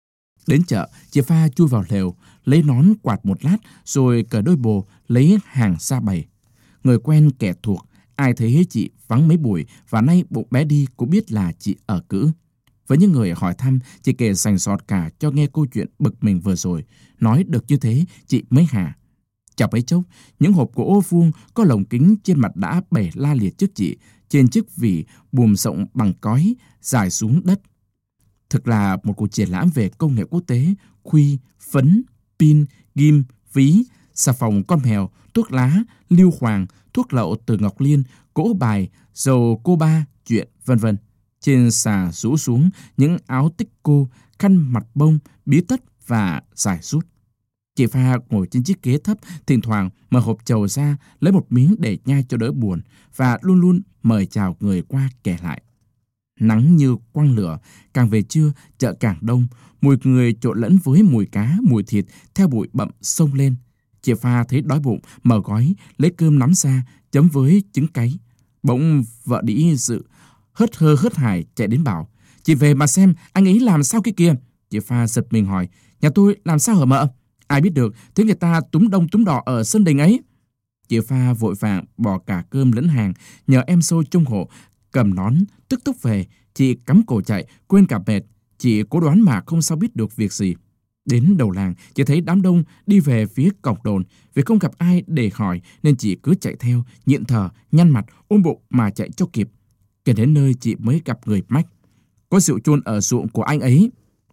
Đến chợ, chị Pha chui vào lều, lấy nón quạt một lát, rồi cởi đôi bồ, lấy hàng ra bày. Người quen kẻ thuộc, ai thấy chị vắng mấy buổi và nay bụng bé đi cũng biết là chị ở cữ. Với những người hỏi thăm, chị kể sành sọt cả cho nghe câu chuyện bực mình vừa rồi. Nói được như thế, chị mới hả. Chập ấy chốc, những hộp gỗ vuông có lồng kính trên mặt đã bể la liệt trước chị, trên chiếc vỉ buồm rộng bằng cói dài xuống đất. Thực là một cuộc triển lãm về công nghệ quốc tế, khuy, phấn, pin, ghim, ví, xà phòng con mèo, thuốc lá, lưu hoàng, thuốc lậu từ Ngọc Liên, cỗ bài, dầu cô ba, chuyện, vân vân. Trên xà rũ xuống những áo tích cô, khăn mặt bông, bí tất và giải rút. Chị Pha ngồi trên chiếc ghế thấp, thỉnh thoảng mở hộp trầu ra, lấy một miếng để nhai cho đỡ buồn, và luôn luôn mời chào người qua kẻ lại. Nắng như quăng lửa, càng về trưa, chợ càng đông, mùi người trộn lẫn với mùi cá, mùi thịt theo bụi bặm xông lên. Chị Pha thấy đói bụng, mở gói, lấy cơm nắm ra, chấm với trứng cáy. Bỗng vợ đĩ dự, hớt hơ hớt hải chạy đến bảo, chị về mà xem, anh ấy làm sao cái kia. Chị Pha giật mình hỏi, nhà tôi làm sao hả mợ? Ai biết được, thế người ta túm đông túm đỏ ở sân đình ấy. Chị Pha vội vàng bỏ cả cơm lẫn hàng, nhờ em xôi trông hộ, cầm nón, tức tốc về. Chị cắm cổ chạy, quên cả mệt. Chị cố đoán mà không sao biết được việc gì. Đến đầu làng, chị thấy đám đông đi về phía cổng đồn. Vì không gặp ai để hỏi nên chị cứ chạy theo, nhịn thở, nhăn mặt, ôm bụng mà chạy cho kịp. Kể đến nơi chị mới gặp người mách. Có rượu chôn ở ruộng của anh ấy.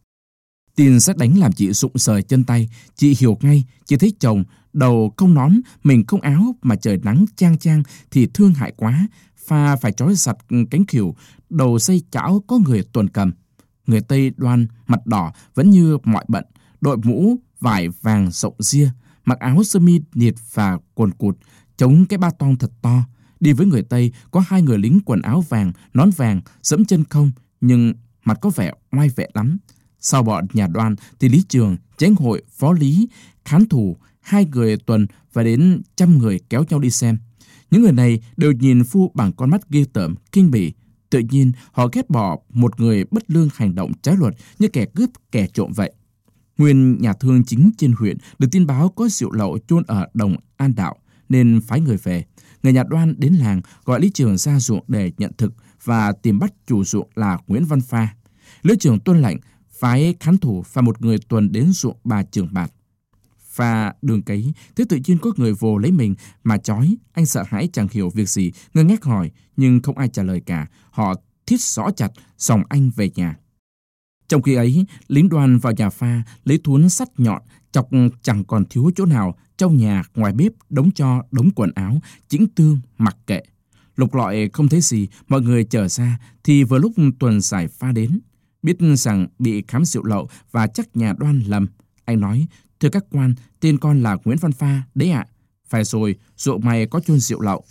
Tin sét đánh làm chị rụng rời chân tay. Chị hiểu ngay, chị thấy chồng đầu không nón, mình không áo mà trời nắng chang chang thì thương hại quá. Pha phải trói giặt cánh khỉu, đầu dây chảo có người tuần cầm. Người Tây Đoan mặt đỏ vẫn như mọi bận, đội mũ vải vàng rộng ria, mặc áo sơ mi nhiệt và quần cụt, chống cái ba tong thật to. Đi với người Tây có 2 người lính quần áo vàng, nón vàng, dẫm chân không, nhưng mặt có vẻ oai vệ lắm. Sau bọn nhà Đoan thì Lý Trường, chánh hội, phó lý, khán thủ, 2 người tuần và đến 100 người kéo nhau đi xem. Những người này đều nhìn Phu bằng con mắt ghê tởm, kinh bỉ. Tự nhiên họ ghét bỏ một người bất lương hành động trái luật như kẻ cướp, kẻ trộm vậy. Nguyên nhà thương chính trên huyện được tin báo có rượu lậu chôn ở đồng An Đạo nên phái người về. Người nhà Đoan đến làng gọi Lý Trường ra ruộng để nhận thực và tìm bắt chủ ruộng là Nguyễn Văn Pha. Lý Trường tuân lệnh phái khán thủ và một người tuần đến ruộng bà Trường Bạt. Pha đường cấy, thế tự nhiên có người vồ lấy mình mà trói. Anh sợ hãi chẳng hiểu việc gì, ngơ ngác hỏi nhưng không ai trả lời cả. Họ thít rõ chặt, xòng anh về nhà. Trong khi ấy, lính Đoan vào nhà Pha lấy thuốn sắt nhọn, chọc chẳng còn thiếu chỗ nào. Trong nhà, ngoài bếp, đống tro, đống quần áo, chĩnh tương, mặc kệ. Lục lọi không thấy gì, mọi người trở ra thì vừa lúc tuần giải Pha đến. Biết rằng bị khám rượu lậu và chắc nhà Đoan lầm. Anh nói, thưa các quan, tên con là Nguyễn Văn Pha, đấy ạ. Phải rồi, ruộng mày có chôn rượu lậu.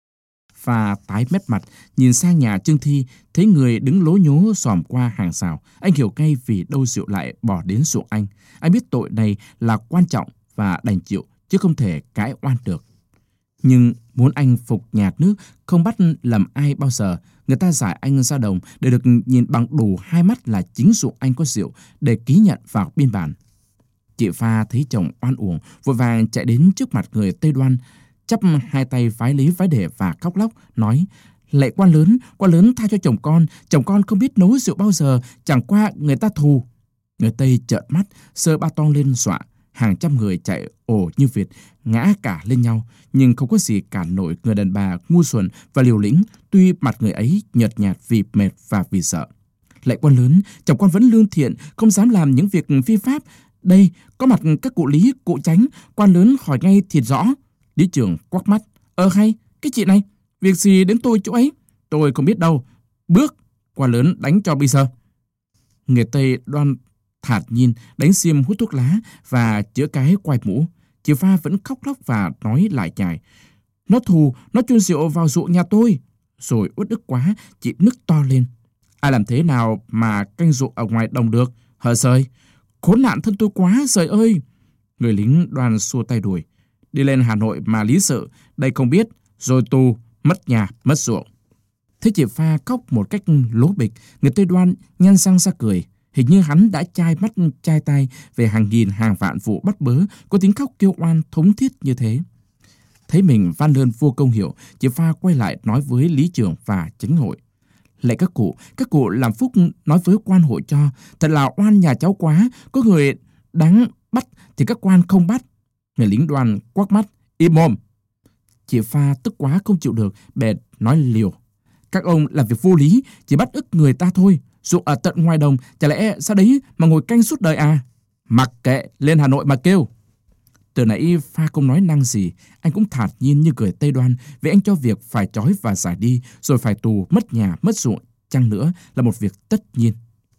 Pha tái mét mặt, nhìn sang nhà Trương Thi, thấy người đứng lố nhố xòm qua hàng rào. Anh hiểu ngay vì đâu rượu lại bỏ đến ruộng anh. Anh biết tội này là quan trọng và đành chịu, chứ không thể cãi oan được. Nhưng muốn anh phục nhạt nước, không bắt lầm ai bao giờ. Người ta giải anh ra đồng để được nhìn bằng đủ hai mắt là chính ruộng anh có rượu để ký nhận vào biên bản. Chị Pha thấy chồng oan uổng, vội vàng chạy đến trước mặt người Tây Đoan, chắp hai tay vái lý vái để và khóc lóc, nói: Lạy quan lớn tha cho chồng con không biết nấu rượu bao giờ, chẳng qua người ta thù. Người Tây trợn mắt, giơ ba tong lên dọa. Hàng trăm người chạy ồ như vịt, ngã cả lên nhau, nhưng không có gì cản nổi người đàn bà ngu xuẩn và liều lĩnh, tuy mặt người ấy nhợt nhạt vì mệt và vì sợ. Lạy quan lớn, chồng con vẫn lương thiện, không dám làm những việc phi pháp. Đây, có mặt các cụ Lý, cụ Chánh, quan lớn hỏi ngay thiệt rõ. Lý Trường quắc mắt: Hay, cái chị này, việc gì đến tôi chỗ ấy? Tôi không biết đâu. Bước, quan lớn đánh cho bây giờ. Người Tây Đoan thản nhiên đánh xiêm hút thuốc lá và chữa cái quai mũ. Chị Pha vẫn khóc lóc và nói lại nhải: Nó thù, nó chôn rượu vào ruộng nhà tôi. Rồi uất ức quá, chị nức to lên: Ai làm thế nào mà canh ruộng ở ngoài đồng được, hờ Sời? Khốn nạn thân tôi quá, Sời ơi! Người lính Đoan xua tay đuổi: Đi lên Hà Nội mà lý sự, đây không biết, rồi tù, mất nhà, mất ruộng. Thế chị Pha khóc một cách lố bịch, người Tây Đoan nhăn răng ra cười. Hình như hắn đã chai mắt chai tai về hàng nghìn hàng vạn vụ bắt bớ có tiếng khóc kêu oan thống thiết như thế. Thấy mình van lơn vô công hiệu, chị Pha quay lại nói với Lý Trường và Chánh hội: Lạy các cụ làm phúc nói với quan hội cho, thật là oan nhà cháu quá, có người đáng bắt thì các quan không bắt. Người lính Đoan quắc mắt: Im mồm! Chị Pha tức quá không chịu được, bèn nói liều: Các ông làm việc vô lý, chỉ bắt ức người ta thôi. Ruộng ở tận ngoài đồng, chả lẽ sao đấy mà ngồi canh suốt đời à? Mặc kệ, lên Hà Nội mà kêu. Từ nãy Pha không nói năng gì, anh cũng thản nhiên như người Tây Đoan, vì anh cho việc phải trói và giải đi, rồi phải tù, mất nhà, mất ruộng, chăng nữa là một việc tất nhiên.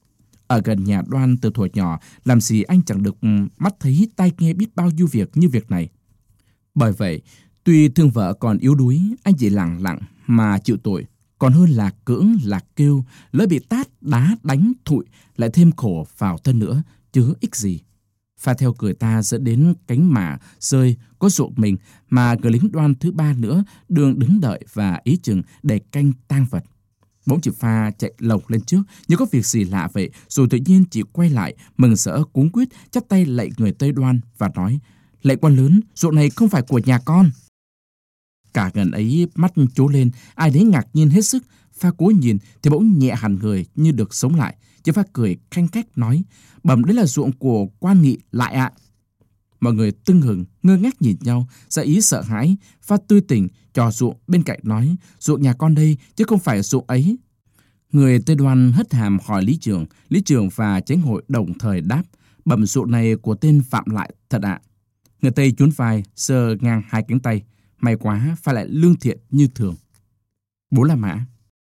Ở gần nhà Đoan từ thuở nhỏ, làm gì anh chẳng được mắt thấy tai nghe biết bao nhiêu việc như việc này. Bởi vậy, tuy thương vợ còn yếu đuối, anh chỉ lặng lặng mà chịu tội, còn hơn là cưỡng là kêu, lỡ bị tát, đá, đánh, thụi, lại thêm khổ vào thân nữa, chứ ích gì. Pha theo người ta dẫn đến cánh mả rơi có ruộng mình, mà người lính Đoan thứ ba nữa đường đứng đợi và ý chừng để canh tang vật. Bỗng chị Pha chạy lộc lên trước như có việc gì lạ vậy, rồi tự nhiên chị quay lại mừng rỡ cuống quýt chắp tay lạy người Tây Đoan và nói: Lạy quan lớn, ruộng này không phải của nhà con. Cả gần ấy mắt trố lên, ai nấy ngạc nhiên hết sức. Pha cố nhìn thì bỗng nhẹ hẳn người như được sống lại. Chị Pha cười khanh khách nói: Bẩm đấy là ruộng của quan nghị lại ạ. Mọi người tưng hừng ngơ ngác nhìn nhau, ra ý sợ hãi. Pha tươi tỉnh trò ruộng bên cạnh nói: Ruộng nhà con đây chứ không phải ruộng ấy. Người Tây Đoan hất hàm hỏi Lý Trường và Chánh hội đồng thời đáp: Bẩm ruộng này của tên Phạm Lại thật ạ. Người Tây nhún vai, giơ ngang hai cánh tay: May quá, Pha lại lương thiện như thường. Bố La Mã.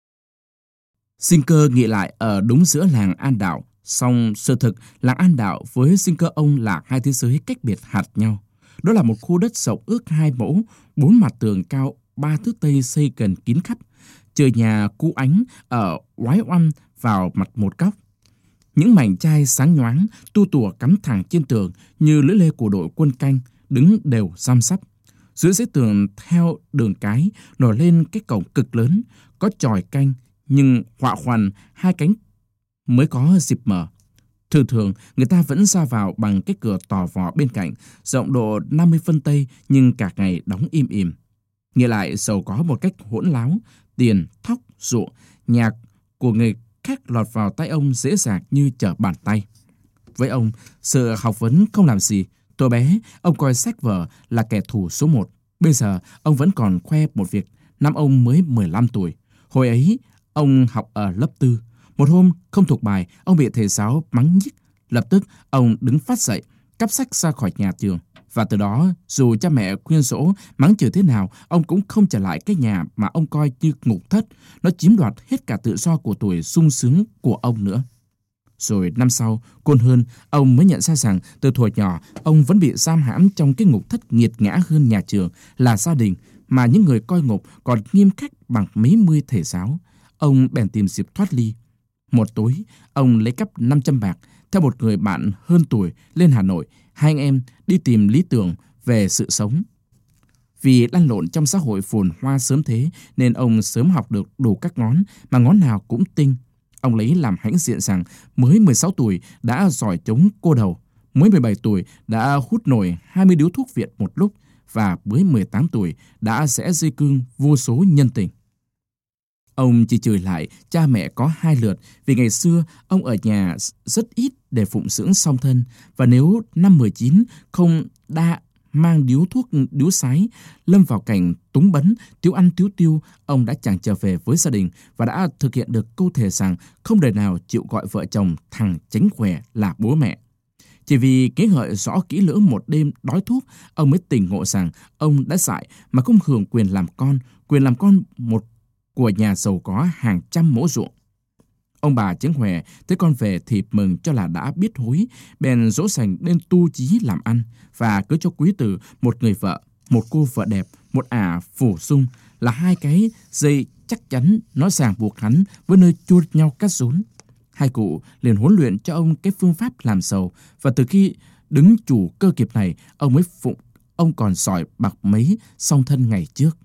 Sinh cơ nghị lại ở đúng giữa làng An Đạo, song sự thực làng An Đạo với Sinh Cơ ông là hai thế giới cách biệt hạt nhau. Đó là một khu đất rộng ước 2 mẫu, 4 mặt tường cao 3 thước tây xây gần kín khắp. Trời nhà cú ánh ở oái oăm vào mặt một góc. Những mảnh chai sáng nhoáng tu tủa cắm thẳng trên tường như lưỡi lê của đội quân canh đứng đều răm sắp. Dưới dãy tường theo đường cái nổi lên cái cổng cực lớn, có chòi canh nhưng họa hoằn hai cánh mới có dịp mở. Thường thường, người ta vẫn ra vào bằng cái cửa tò vò bên cạnh, rộng độ 50 phân Tây nhưng cả ngày đóng im ỉm. Nghĩ lại giàu có một cách hỗn láo, tiền, thóc, ruộng, nhạc của người khác lọt vào tay ông dễ dàng như trở bàn tay. Với ông, sự học vấn không làm gì. Tuổi bé, ông coi sách vở là kẻ thù số một. Bây giờ, ông vẫn còn khoe một việc. Năm ông mới 15 tuổi. Hồi ấy, ông học ở lớp 4. Một hôm, không thuộc bài, ông bị thầy giáo mắng nhiếc. Lập tức, ông đứng phát dậy, cắp sách ra khỏi nhà trường. Và từ đó, dù cha mẹ khuyên dỗ, mắng chửi thế nào, ông cũng không trở lại cái nhà mà ông coi như ngục thất. Nó chiếm đoạt hết cả tự do của tuổi sung sướng của ông nữa. Rồi năm sau, khôn hơn, ông mới nhận ra rằng từ thuở nhỏ, ông vẫn bị giam hãm trong cái ngục thất nghiệt ngã hơn nhà trường là gia đình, mà những người coi ngục còn nghiêm khắc bằng mấy mươi thầy giáo. Ông bèn tìm dịp thoát ly. Một tối, ông lấy cắp 500 bạc, theo một người bạn hơn tuổi lên Hà Nội. Hai anh em đi tìm lý tưởng về sự sống. Vì lăn lộn trong xã hội phồn hoa sớm thế nên ông sớm học được đủ các ngón, mà ngón nào cũng tinh. Ông lấy làm hãnh diện rằng mới 16 tuổi đã giỏi chống cô đầu, mới 17 tuổi đã hút nổi 20 điếu thuốc viện một lúc, và mới 18 tuổi đã sẽ dây cương vô số nhân tình. Ông chỉ chửi lại cha mẹ có 2 lượt vì ngày xưa ông ở nhà rất ít để phụng dưỡng song thân, và nếu năm 19 không đa mang điếu thuốc điếu sái, lâm vào cảnh túng bấn, thiếu ăn thiếu tiêu, ông đã chẳng trở về với gia đình và đã thực hiện được câu thề rằng không đời nào chịu gọi vợ chồng thằng Chánh Khỏe là bố mẹ. Chỉ vì kế ngợi rõ kỹ lưỡng một đêm đói thuốc, ông mới tỉnh ngộ rằng ông đã dại mà không hưởng quyền làm con một của nhà giàu có hàng trăm mẫu ruộng. Ông bà Chánh Khỏe thấy con về thì mừng cho là đã biết hối, bèn dỗ dành nên tu chí làm ăn và cưới cho quý tử một người vợ, một cô vợ đẹp, một ả phổ sung, là 2 cái dây chắc chắn nó ràng buộc hắn với nơi chua nhau cắt rốn. Hai cụ liền huấn luyện cho ông cái phương pháp làm giàu, và từ khi đứng chủ cơ nghiệp này, ông còn giỏi bạc mấy song thân ngày trước.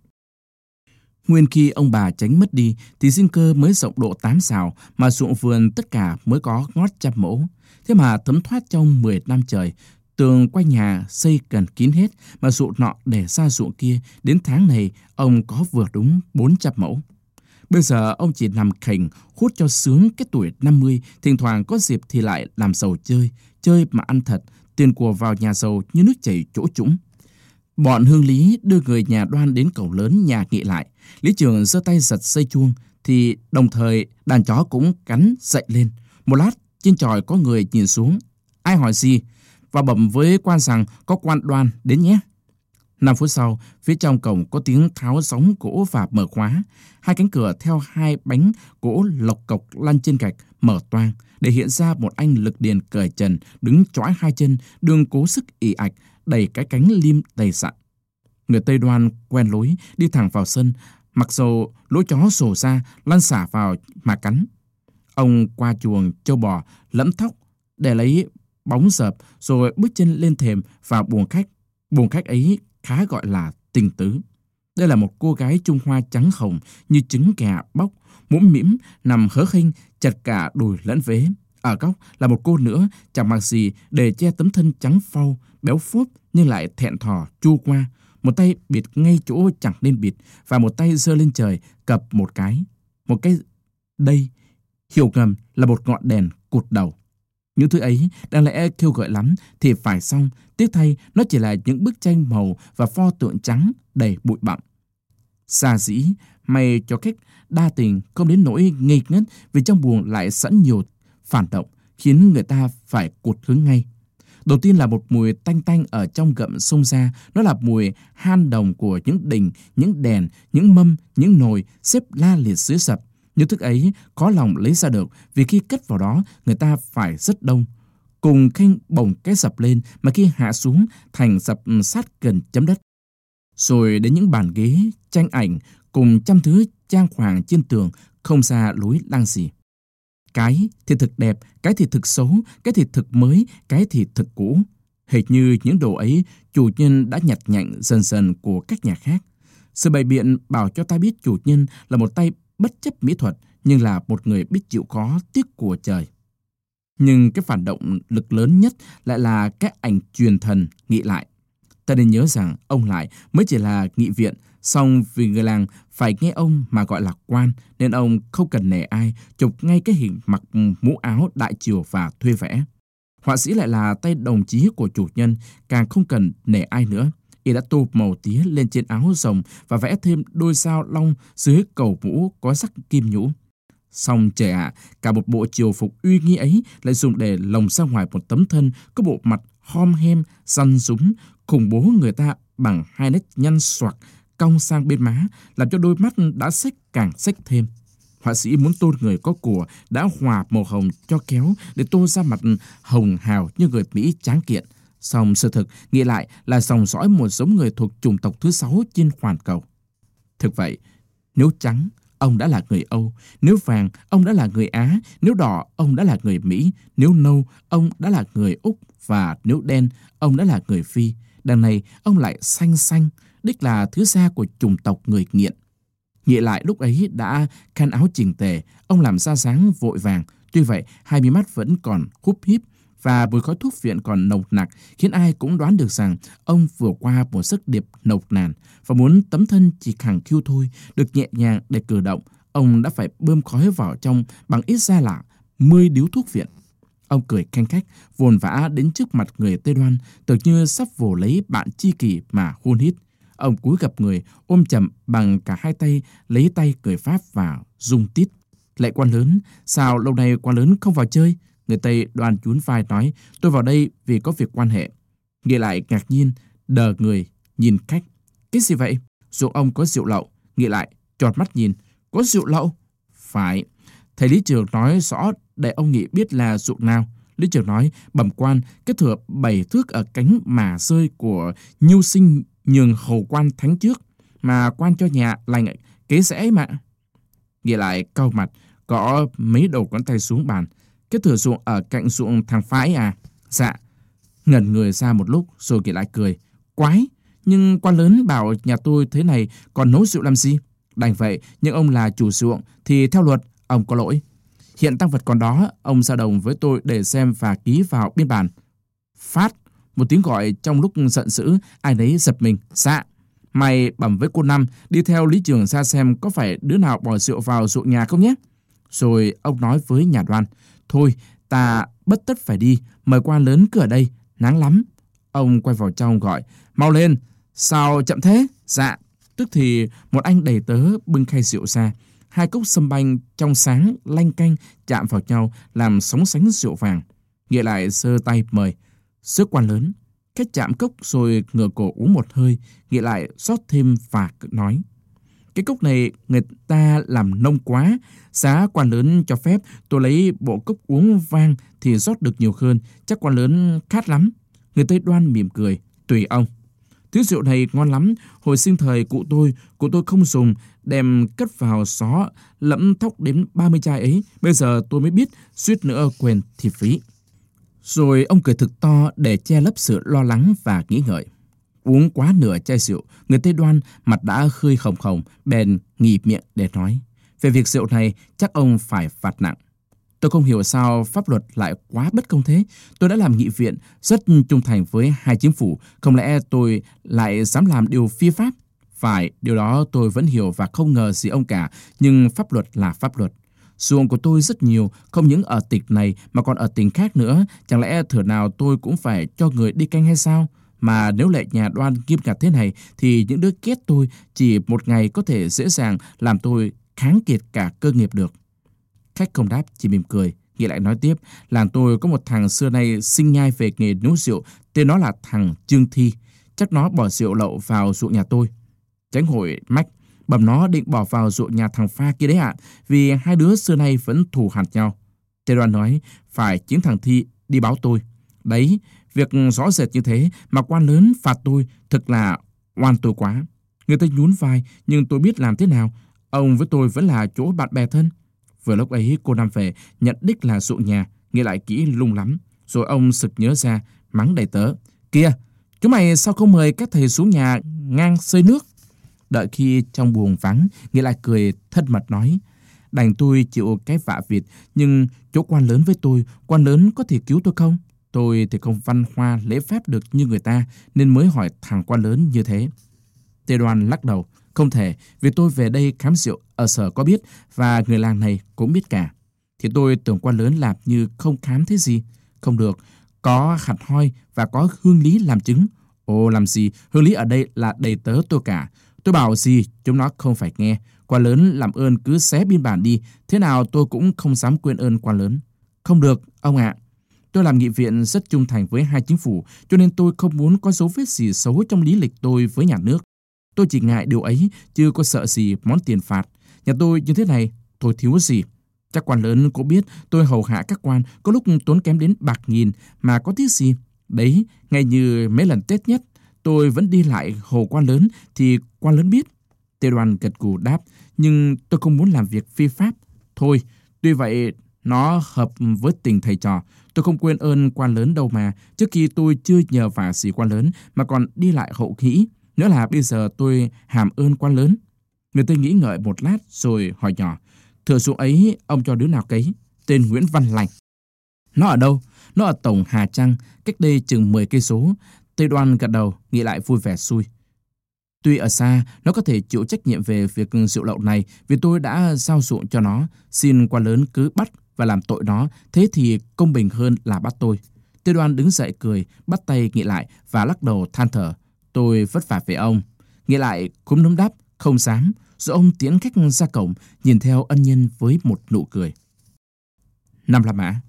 Nguyên khi ông bà Chánh mất đi thì dinh cơ mới rộng độ 8 sào, mà ruộng vườn tất cả mới có ngót 100 mẫu. Thế mà thấm thoát trong 10 năm trời, tường quanh nhà xây gần kín hết, mà ruộng nọ để ra ruộng kia, đến tháng này ông có vừa đúng 400 mẫu. Bây giờ ông chỉ nằm khỉnh hút cho sướng cái tuổi 50, thỉnh thoảng có dịp thì lại làm giàu chơi mà ăn thật, tiền của vào nhà giàu như nước chảy chỗ trũng. Bọn Hương Lý đưa người nhà Đoan đến cổng lớn nhà nghị lại. Lý Trường giơ tay giật dây chuông, thì đồng thời đàn chó cũng cắn dậy lên. Một lát, trên chòi có người nhìn xuống. Ai hỏi gì? Và bẩm với quan rằng có quan Đoan đến nhé. 5 phút sau, phía trong cổng có tiếng tháo gióng gỗ và mở khóa. 2 cánh cửa theo 2 bánh gỗ lộc cộc lăn trên gạch mở toang, để hiện ra một anh lực điền cởi trần, đứng chõi 2 chân, đường cố sức ì ạch, đẩy cái cánh lim đầy sặn. Người Tây Đoan quen lối, đi thẳng vào sân, mặc dầu lũ chó sổ ra, lăn xả vào mà cắn. Ông qua chuồng trâu bò, lẫm thóc, để lấy bóng dợp, rồi bước chân lên thềm vào buồng khách. Buồng khách ấy khá gọi là Tình Tứ. Đây là một cô gái Trung Hoa trắng hồng như trứng gà bóc, mũm mĩm, nằm hớ hênh, chật cả đùi lẫn vế. Ở góc là một cô nữa, chẳng mặc gì để che tấm thân trắng phau, béo phốt nhưng lại thẹn thò, chua qua. Một tay bịt ngay chỗ chẳng nên bịt, và một tay giơ lên trời cập một cái. Một cái đây, hiểu ngầm là một ngọn đèn cụt đầu. Những thứ ấy đáng lẽ kêu gợi lắm thì phải xong, tiếc thay nó chỉ là những bức tranh màu và pho tượng trắng đầy bụi bặm. Xa dĩ, may cho khách đa tình không đến nỗi ngây ngất, vì trong buồng lại sẵn nhiều phản động, khiến người ta phải cụt hứng ngay. Đầu tiên là một mùi tanh tanh ở trong gậm xông ra, đó là mùi han đồng của những đình, những đèn, những mâm, những nồi xếp la liệt dưới sập. Những thức ấy khó lòng lấy ra được, vì khi cất vào đó người ta phải rất đông. Cùng khênh bồng cái sập lên, mà khi hạ xuống thành sập sát gần chấm đất. Rồi đến những bàn ghế, tranh ảnh cùng trăm thứ trang hoàng trên tường, không ra lối lang gì. Cái thì thực đẹp, cái thì thực xấu, cái thì thực mới, cái thì thực cũ. Hệt như những đồ ấy, chủ nhân đã nhặt nhạnh dần dần của các nhà khác. Sự bày biện bảo cho ta biết chủ nhân là một tay bất chấp mỹ thuật, nhưng là một người biết chịu khó tiếc của trời. Nhưng cái phản động lực lớn nhất lại là các ảnh truyền thần nghị lại. Ta nên nhớ rằng ông Lại mới chỉ là nghị viện, song vì người làng phải nghe ông mà gọi là quan, nên ông không cần nể ai, chụp ngay cái hình mặc mũ áo đại triều và thuê vẽ. Họa sĩ lại là tay đồng chí của chủ nhân, càng không cần nể ai nữa. Y đã tô màu tía lên trên áo rồng và vẽ thêm đôi sao long dưới cầu mũ có sắc kim nhũ. Xong trời ạ, cả một bộ triều phục uy nghi ấy lại dùng để lồng ra ngoài một tấm thân có bộ mặt hom hem, răn rúng, khủng bố người ta bằng hai nét nhăn xoạc cong sang bên má, làm cho đôi mắt đã xếch càng xếch thêm. Họa sĩ muốn tôn người có của đã hòa màu hồng cho kéo để tô ra mặt hồng hào như người Mỹ tráng kiện. Song sự thực nghĩ lại là dòng dõi một giống người thuộc chủng tộc thứ 6 trên hoàn cầu. Thực vậy, nếu trắng, ông đã là người Âu; nếu vàng, ông đã là người Á; nếu đỏ, ông đã là người Mỹ; nếu nâu, ông đã là người Úc; và nếu đen, ông đã là người Phi. Đằng này, ông lại xanh xanh, đích là thứ gia của chủng tộc người nghiện. Nghĩ lại lúc ấy đã khăn áo chỉnh tề, ông làm ra dáng vội vàng. Tuy vậy, hai mí mắt vẫn còn húp híp và mùi khói thuốc viện còn nồng nặc, khiến ai cũng đoán được rằng ông vừa qua một giấc điệp nộc nàn và muốn tấm thân chỉ khẳng khiu thôi, được nhẹ nhàng để cử động. Ông đã phải bơm khói vào trong bằng ít ra là 10 điếu thuốc viện. Ông cười khanh khách, vồn vã đến trước mặt người Tây Đoan, tưởng như sắp vồ lấy bạn tri kỷ mà hôn hít. Ông cúi gập người, ôm chầm bằng cả hai tay, lấy tay người Pháp vào rung tít. Lạy quan lớn, sao lâu nay quan lớn không vào chơi? Người Tây Đoan nhún vai nói, tôi vào đây vì có việc quan hệ. Nghĩ lại ngạc nhiên, đờ người, nhìn khách. Cái gì vậy? Ruộng ông có rượu lậu. Nghĩ lại, tròn mắt nhìn. Có rượu lậu? Phải. Thầy Lý Trường nói rõ để ông Nghị biết là ruộng nào. Lý Trường nói, bẩm quan, cái thửa 7 thước ở cánh mà rơi của Nhiêu Sinh nhường hầu quan thánh trước, mà quan cho nhà lành kế rẽ mà. Nghĩ lại cau mặt, gõ mấy đầu ngón tay xuống bàn. Cái thửa ruộng ở cạnh ruộng thằng Phái à? Dạ. Ngẩn người ra một lúc rồi Nghĩ lại cười. Quái, nhưng quan lớn bảo nhà tôi thế này còn nấu rượu làm gì? Đành vậy, nhưng ông là chủ ruộng thì theo luật ông có lỗi. Hiện tang vật còn đó, ông ra đồng với tôi để xem và ký vào biên bản. Phát, một tiếng gọi trong lúc giận dữ, ai nấy giật mình. Dạ. Mày bẩm với cô Năm, đi theo Lý Trường ra xem có phải đứa nào bỏ rượu vào ruộng nhà không nhé. Rồi ông nói với nhà Đoan, thôi ta bất tất phải đi, mời quan lớn cứ ở đây, nắng lắm. Ông quay vào trong gọi, mau lên, sao chậm thế? Dạ. Tức thì một anh đầy tớ bưng khay rượu ra, hai cốc sâm banh trong sáng lanh canh chạm vào nhau làm sóng sánh rượu vàng. Nghĩa lại giơ tay mời. Sức quan lớn, cách chạm cốc rồi ngửa cổ uống một hơi, Nghĩa lại rót thêm và nói. Cái cốc này người ta làm nông quá, giá quan lớn cho phép tôi lấy bộ cốc uống vang thì rót được nhiều hơn, chắc quan lớn khát lắm. Người Tây Đoan mỉm cười, tùy ông. Thứ rượu này ngon lắm, hồi sinh thời cụ tôi không dùng, đem cất vào xó, lẫm thóc đến 30 chai ấy, bây giờ tôi mới biết, suýt nữa quên thì phí. Rồi ông cười thực to để che lấp sự lo lắng và nghĩ ngợi. Uống quá nửa chai rượu, người Tây Đoan mặt đã hơi hồng hồng, bèn nghỉ miệng để nói. Về việc rượu này, chắc ông phải phạt nặng. Tôi không hiểu sao pháp luật lại quá bất công thế. Tôi đã làm nghị viện, rất trung thành với hai chính phủ. Không lẽ tôi lại dám làm điều phi pháp? Phải, điều đó tôi vẫn hiểu và không ngờ gì ông cả. Nhưng pháp luật là pháp luật. Ruộng của tôi rất nhiều, không những ở tỉnh này mà còn ở tỉnh khác nữa. Chẳng lẽ thửa nào tôi cũng phải cho người đi canh hay sao? Mà nếu lệ nhà Đoan nghiêm ngặt thế này thì những đứa ghét tôi chỉ một ngày có thể dễ dàng làm tôi kháng kiệt cả cơ nghiệp được. Khách không đáp, chỉ mỉm cười. Nghĩ lại nói tiếp, làng tôi có một thằng xưa nay sinh nhai về nghề nấu rượu, tên nó là thằng Trương Thi. Chắc nó bỏ rượu lậu vào ruộng nhà tôi. Chánh hội mách, bẩm nó định bỏ vào ruộng nhà thằng Pha kia đấy ạ, vì hai đứa xưa nay vẫn thù hằn nhau. Tề Đoan nói, phải chính thằng Thi đi báo tôi. Đấy, việc rõ rệt như thế mà quan lớn phạt tôi thực là oan tôi quá. Người ta nhún vai, nhưng tôi biết làm thế nào. Ông với tôi vẫn là chỗ bạn bè thân. Vừa lúc ấy cô Năm về, nhận đích là ruộng nhà, nghĩ lại kỹ lung lắm. Rồi ông sực nhớ ra, mắng đầy tớ. Kìa, chúng mày sao không mời các thầy xuống nhà ngang xơi nước? Đợi khi trong buồng vắng, nghĩ lại cười thân mật nói. Đành tôi chịu cái vạ vịt, nhưng chỗ quan lớn với tôi, quan lớn có thể cứu tôi không? Tôi thì không văn hoa lễ phép được như người ta, nên mới hỏi thằng quan lớn như thế. Tê Đoan lắc đầu, không thể, vì tôi về đây khám rượu ở sở có biết, và người làng này cũng biết cả. Thì tôi tưởng quan lớn làm như không khám thế gì. Không được, có hạt hoi và có hương lý làm chứng. Ồ, làm gì, hương lý ở đây là đầy tớ tôi cả. Tôi bảo gì, chúng nó không phải nghe. Quan lớn làm ơn cứ xé biên bản đi, thế nào tôi cũng không dám quên ơn quan lớn. Không được, ông ạ. Tôi làm nghị viện rất trung thành với hai chính phủ, cho nên tôi không muốn có dấu vết gì xấu trong lý lịch tôi với nhà nước. Tôi chỉ ngại điều ấy, chứ có sợ gì món tiền phạt. Nhà tôi như thế này, tôi thiếu gì. Chắc quan lớn cũng biết tôi hầu hạ các quan, có lúc tốn kém đến bạc nghìn mà có tiếc gì. Đấy, ngay như mấy lần Tết nhất, tôi vẫn đi lại hồ quan lớn thì quan lớn biết. Tê Đoan gật gù đáp, nhưng tôi không muốn làm việc phi pháp. Thôi, tuy vậy nó hợp với tình thầy trò. Tôi không quên ơn quan lớn đâu mà. Trước khi tôi chưa nhờ vả gì quan lớn mà còn đi lại hậu hĩ. Nữa là bây giờ tôi hàm ơn quan lớn. Người tôi nghĩ ngợi một lát rồi hỏi nhỏ, thửa ruộng ấy ông cho đứa nào cấy? Tên Nguyễn Văn Lành. Nó ở đâu? Nó ở tổng Hà Trăng, cách đây chừng 10 cây số. Tây Đoan gật đầu, nghĩ lại vui vẻ xui. Tuy ở xa, nó có thể chịu trách nhiệm về việc rượu lậu này vì tôi đã giao ruộng cho nó. Xin quan lớn cứ bắt và làm tội nó, thế thì công bình hơn là bắt tôi. Tây Đoan đứng dậy cười, bắt tay nghĩ lại và lắc đầu than thở. Tôi vất vả về ông. Nghĩ lại cúm núm đáp, không dám. Rồi ông tiễn khách ra cổng, nhìn theo ân nhân với một nụ cười. Năm La Mã.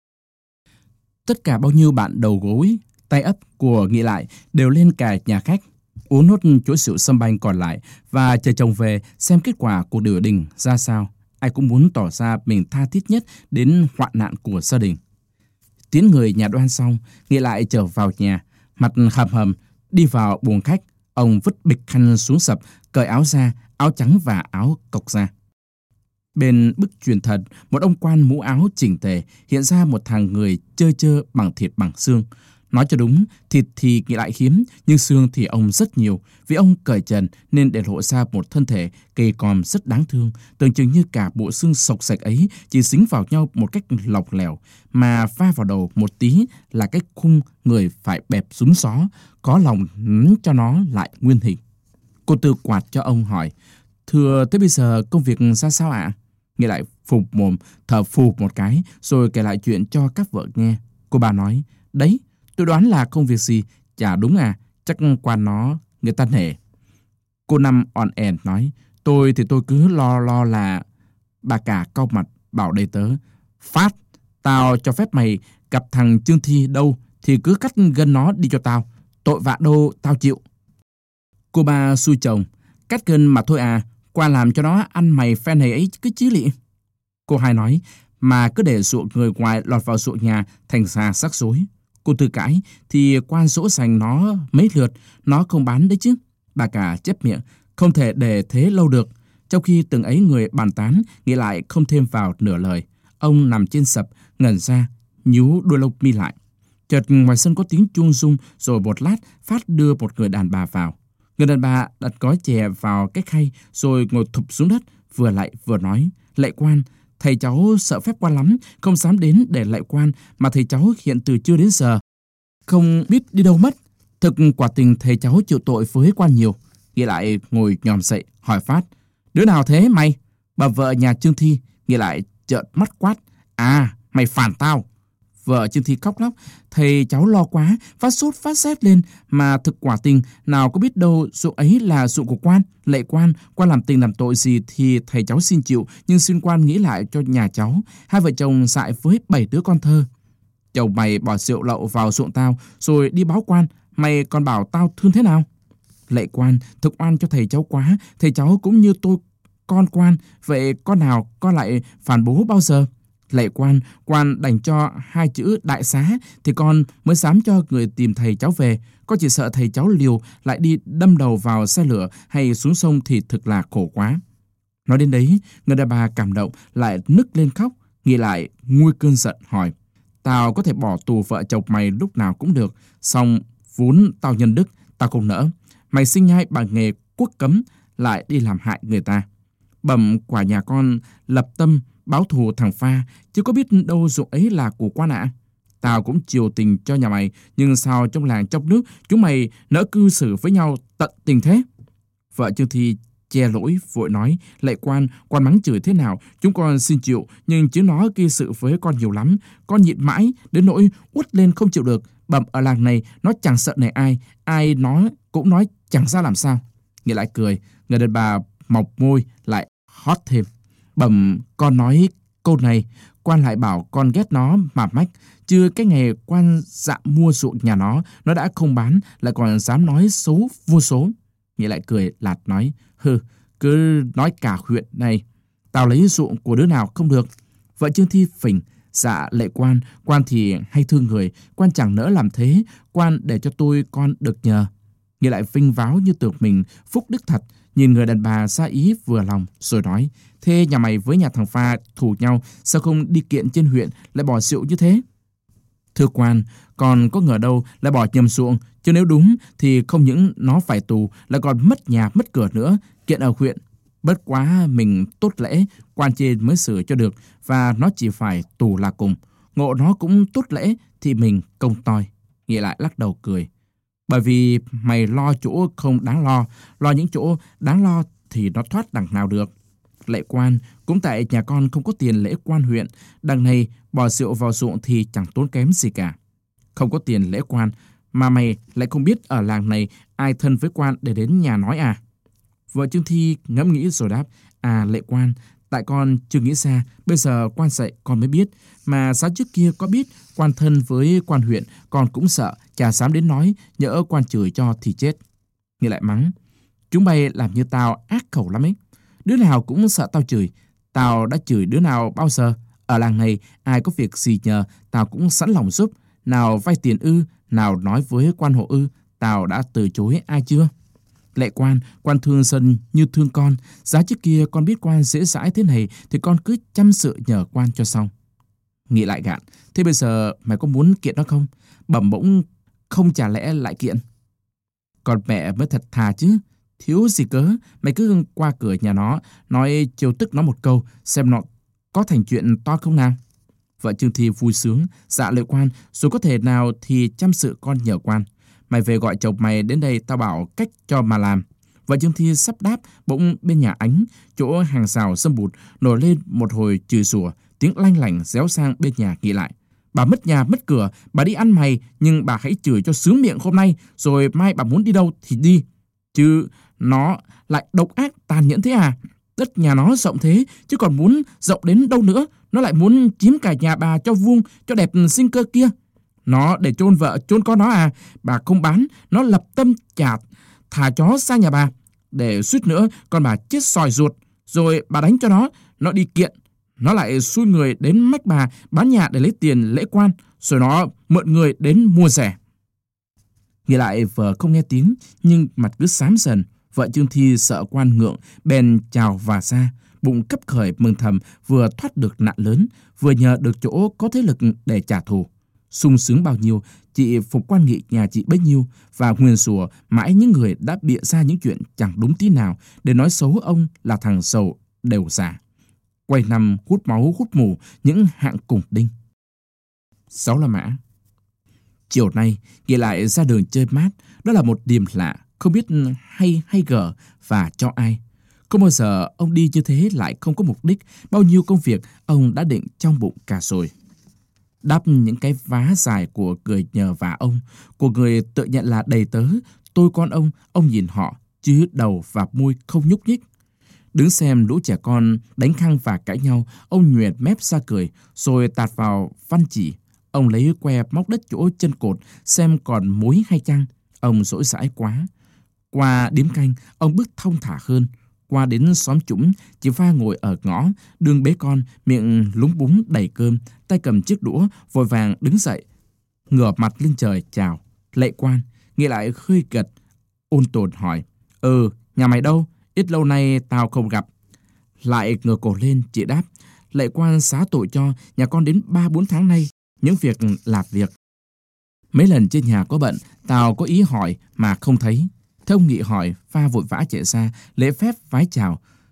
Tất cả bao nhiêu bạn đầu gối, tay ấp của Nghị lại đều lên cả nhà khách, uống nốt chuỗi rượu sâm banh còn lại và chờ chồng về xem kết quả cuộc điều đình ra sao. Ai cũng muốn tỏ ra mình tha thiết nhất đến hoạn nạn của gia đình. Tiễn người nhà Đoan xong, Nghị lại trở vào nhà, mặt hầm hầm, đi vào buồng khách. Ông vứt bịch khăn xuống sập, cởi áo ra, áo trắng và áo cộc ra. Bên bức truyền thần, một ông quan mũ áo chỉnh tề hiện ra một thằng người chơ chơ bằng thịt bằng xương. Nói cho đúng, thịt thì Nghị lại hiếm, nhưng xương thì ông rất nhiều. Vì ông cởi trần nên để lộ ra một thân thể gầy còm rất đáng thương, tưởng chừng như cả bộ xương sộc sạch ấy chỉ dính vào nhau một cách lọc lẻo, mà va vào đầu một tí là cái khung người phải bẹp rúm xó, có lòng cho nó lại nguyên hình. Cô Tư quạt cho ông hỏi, thưa thế bây giờ công việc ra sao ạ? Nghị lại phụp mồm, thở phù một cái, rồi kể lại chuyện cho các vợ nghe. Cô bà nói, đấy, tôi đoán là công việc gì, chả đúng à, chắc quan nó người ta nể. Cô Năm on ẻn nói, tôi thì tôi cứ lo là... Bà cả cau mặt bảo đầy tớ, Phát, tao cho phép mày gặp thằng Trương Thi đâu thì cứ cắt gân nó đi cho tao, tội vạ đâu tao chịu. Cô ba xui chồng, cắt gân mà thôi à, qua làm cho nó ăn mày phe này ấy cứ chí lị. Cô hai nói, mà cứ để ruộng người ngoài lọt vào ruộng nhà thành ra rắc rối. Cô Tư cãi, thì quan dỗ dành nó mấy lượt, nó không bán đấy chứ. Bà cả chép miệng, không thể để thế lâu được. Trong khi từng ấy người bàn tán, Nghị lại không thêm vào nửa lời. Ông nằm trên sập, ngẩn ra, nhíu đôi lông mi lại. Chợt ngoài sân có tiếng chuông rung, rồi một lát Phát đưa một người đàn bà vào. Người đàn bà đặt gói chè vào cái khay, rồi ngồi thụp xuống đất, vừa lạy vừa nói, lạy quan, thầy cháu sợ phép quan lắm, không dám đến để lạy quan, mà thầy cháu hiện từ trưa đến giờ không biết đi đâu mất. Thực quả tình thầy cháu chịu tội với quan nhiều. Nghị lại ngồi nhòm dậy, hỏi Phát, đứa nào thế mày? Bà vợ nhà Trương Thi. Nghị lại trợn mắt quát, à, mày phản tao. Vợ Trương Thi khóc lóc, thầy cháu lo quá, phát sốt phát rét lên, mà thực quả tình nào có biết đâu ruộng ấy là ruộng của quan. Lạy quan, quan làm tình làm tội gì thì thầy cháu xin chịu, nhưng xin quan nghĩ lại cho nhà cháu. Hai vợ chồng dại với 7 đứa con thơ. Chồng mày bỏ rượu lậu vào ruộng tao, rồi đi báo quan, mày còn bảo tao thương thế nào? Lạy quan, thực oan cho thầy cháu quá, thầy cháu cũng như tôi con quan, vậy con nào con lại phản bố bao giờ? Lạy quan, quan đành cho 2 chữ đại xá thì con mới dám cho người tìm thầy cháu về. Con chỉ sợ thầy cháu liều lại đi đâm đầu vào xe lửa hay xuống sông thì thực là khổ quá. Nói đến đấy, người đàn bà cảm động lại nức lên khóc. Nghĩ lại nguôi cơn giận hỏi, tao có thể bỏ tù vợ chồng mày lúc nào cũng được, song vốn tao nhân đức, tao không nỡ. Mày sinh nhai bằng nghề quốc cấm lại đi làm hại người ta. Bẩm quả nhà con lập tâm báo thù thằng Pha, chứ có biết đâu ruộng ấy là của quan ạ. Tao cũng chiều tình cho nhà mày, nhưng sao trong làng trong nước chúng mày nỡ cư xử với nhau tận tình thế? Vợ Trương Thi che lỗi vội nói: Lạy quan mắng chửi thế nào chúng con xin chịu, nhưng chứ nó gây sự với con nhiều lắm, con nhịn mãi đến nỗi uất lên không chịu được. Bẩm ở làng này nó chẳng sợ nể ai nó cũng nói chẳng ra làm sao. Nghĩa lại cười, người đàn bà mọc môi lại hót thêm: Bẩm con nói câu này, quan lại bảo con ghét nó mà mách, chứ cái ngày quan dạ mua ruộng nhà nó đã không bán, lại còn dám nói xấu vô số. Nghĩa lại cười lạt nói: Hừ, cứ nói cả huyện này, tao lấy ruộng của đứa nào không được. Vợ Trương Thi phỉnh: Dạ lệ quan thì hay thương người, quan chẳng nỡ làm thế, quan để cho tôi con được nhờ. Nghĩa lại vinh váo như tưởng mình phúc đức thật, nhìn người đàn bà ra ý vừa lòng, rồi nói: Thế nhà mày với nhà thằng Pha thù nhau, sao không đi kiện trên huyện lại bỏ rượu như thế? Thưa quan, còn có ngờ đâu lại bỏ nhầm ruộng, chứ nếu đúng thì không những nó phải tù, lại còn mất nhà mất cửa nữa. Kiện ở huyện, bất quá mình tốt lễ, quan trên mới xử cho được, và nó chỉ phải tù là cùng. Ngộ nó cũng tốt lễ thì mình công toi. Nghĩa lại lắc đầu cười: Bởi vì mày lo chỗ không đáng lo những chỗ đáng lo thì nó thoát đằng nào được. Lệ quan, cũng tại nhà con không có tiền lễ quan huyện, đằng này bỏ rượu vào ruộng thì chẳng tốn kém gì cả. Không có tiền lễ quan, mà mày lại không biết ở làng này ai thân với quan để đến nhà nói à? Vợ Trương Thi ngẫm nghĩ rồi đáp: À lệ quan, tại con chưa nghĩ ra, bây giờ quan dạy con mới biết, mà sáng trước kia có biết quan thân với quan huyện, con cũng sợ, chả dám đến nói, nhỡ quan chửi cho thì chết. Nghĩa lại mắng: Chúng mày làm như tao ác khẩu lắm ấy. Đứa nào cũng sợ tao chửi. Tao đã chửi đứa nào bao giờ? Ở làng này ai có việc gì nhờ, tao cũng sẵn lòng giúp. Nào vay tiền ư, nào nói với quan hộ ư, tao đã từ chối ai chưa? Lệ quan thương dân như thương con. Giá trước kia con biết quan dễ dãi thế này, thì con cứ chăm sự nhờ quan cho xong. Nghĩ lại gạn: Thế bây giờ mày có muốn kiện nó không? Bẩm bỗng không chả lẽ lại kiện? Còn mẹ mới thật thà chứ. Thiếu gì cớ, mày cứ qua cửa nhà nó, nói chiêu tức nó một câu, xem nó có thành chuyện to không nào. Vợ Trương Thi vui sướng: Dạ lệ quan, dù có thể nào thì chăm sự con nhờ quan. Mày về gọi chồng mày đến đây, tao bảo cách cho mà làm. Vợ Trương Thi sắp đáp, bỗng bên nhà Ánh, chỗ hàng rào sâm bụt, nổi lên một hồi chửi rủa, tiếng lanh lảnh réo sang bên nhà Nghĩ lại: Bà mất nhà mất cửa, bà đi ăn mày, nhưng bà hãy chửi cho sướng miệng hôm nay, rồi mai bà muốn đi đâu thì đi. Chứ nó lại độc ác tàn nhẫn thế à? Đất nhà nó rộng thế, chứ còn muốn rộng đến đâu nữa. Nó lại muốn chiếm cả nhà bà cho vuông, cho đẹp sinh cơ kia. Nó để chôn vợ chôn con nó à? Bà không bán, nó lập tâm thả chó sang nhà bà, để suýt nữa con bà chết sòi ruột. Rồi bà đánh cho nó đi kiện. Nó lại xui người đến mách bà bán nhà để lấy tiền lễ quan, rồi nó mượn người đến mua rẻ. Nghĩ lại vợ không nghe tiếng, nhưng mặt cứ xám dần. Vợ Trương Thi sợ quan ngượng, bèn chào và ra, bụng cấp khởi mừng thầm, vừa thoát được nạn lớn, vừa nhờ được chỗ có thế lực để trả thù. Sung sướng bao nhiêu, chị phục quan nghị nhà chị bấy nhiêu, và nguyền rủa mãi những người đã bịa ra những chuyện chẳng đúng tí nào để nói xấu ông là thằng sầu đều giả. Quay năm hút máu hút mù những hạng cùng đinh. 6 La Mã. Chiều nay, Nghĩ lại ra đường chơi mát, đó là một điểm lạ, không biết hay gở và cho ai. Không bao giờ ông đi như thế lại không có mục đích, bao nhiêu công việc ông đã định trong bụng cả rồi. Đắp những cái vá dài của người nhờ vả ông, của người tự nhận là đầy tớ, tôi con ông nhìn họ, chứ đầu và môi không nhúc nhích. Đứng xem lũ trẻ con đánh khăng và cãi nhau, ông nhoẻn mép ra cười, rồi tạt vào văn chỉ. Ông lấy que móc đất chỗ chân cột, xem còn mối hay chăng. Ông dỗi dãi quá. Qua điếm canh, ông bước thong thả hơn. Qua đến xóm Trũng, chị Pha ngồi ở ngõ, đường bế con, miệng lúng búng đầy cơm, tay cầm chiếc đũa, vội vàng đứng dậy, ngửa mặt lên trời chào. Lệ quan, Nghĩ lại khơi gật, ôn tồn hỏi: Nhà mày đâu? Ít lâu nay tao không gặp. Lại ngửa cổ lên, chị đáp: Lệ quan xá tội cho, nhà con đến 3-4 tháng nay, những việc lạt việc. Mấy lần trên nhà có bận, tao có ý hỏi mà không thấy. Thế ông Nghị hỏi, Pha vội vã chạy ra, lễ phép vái chào,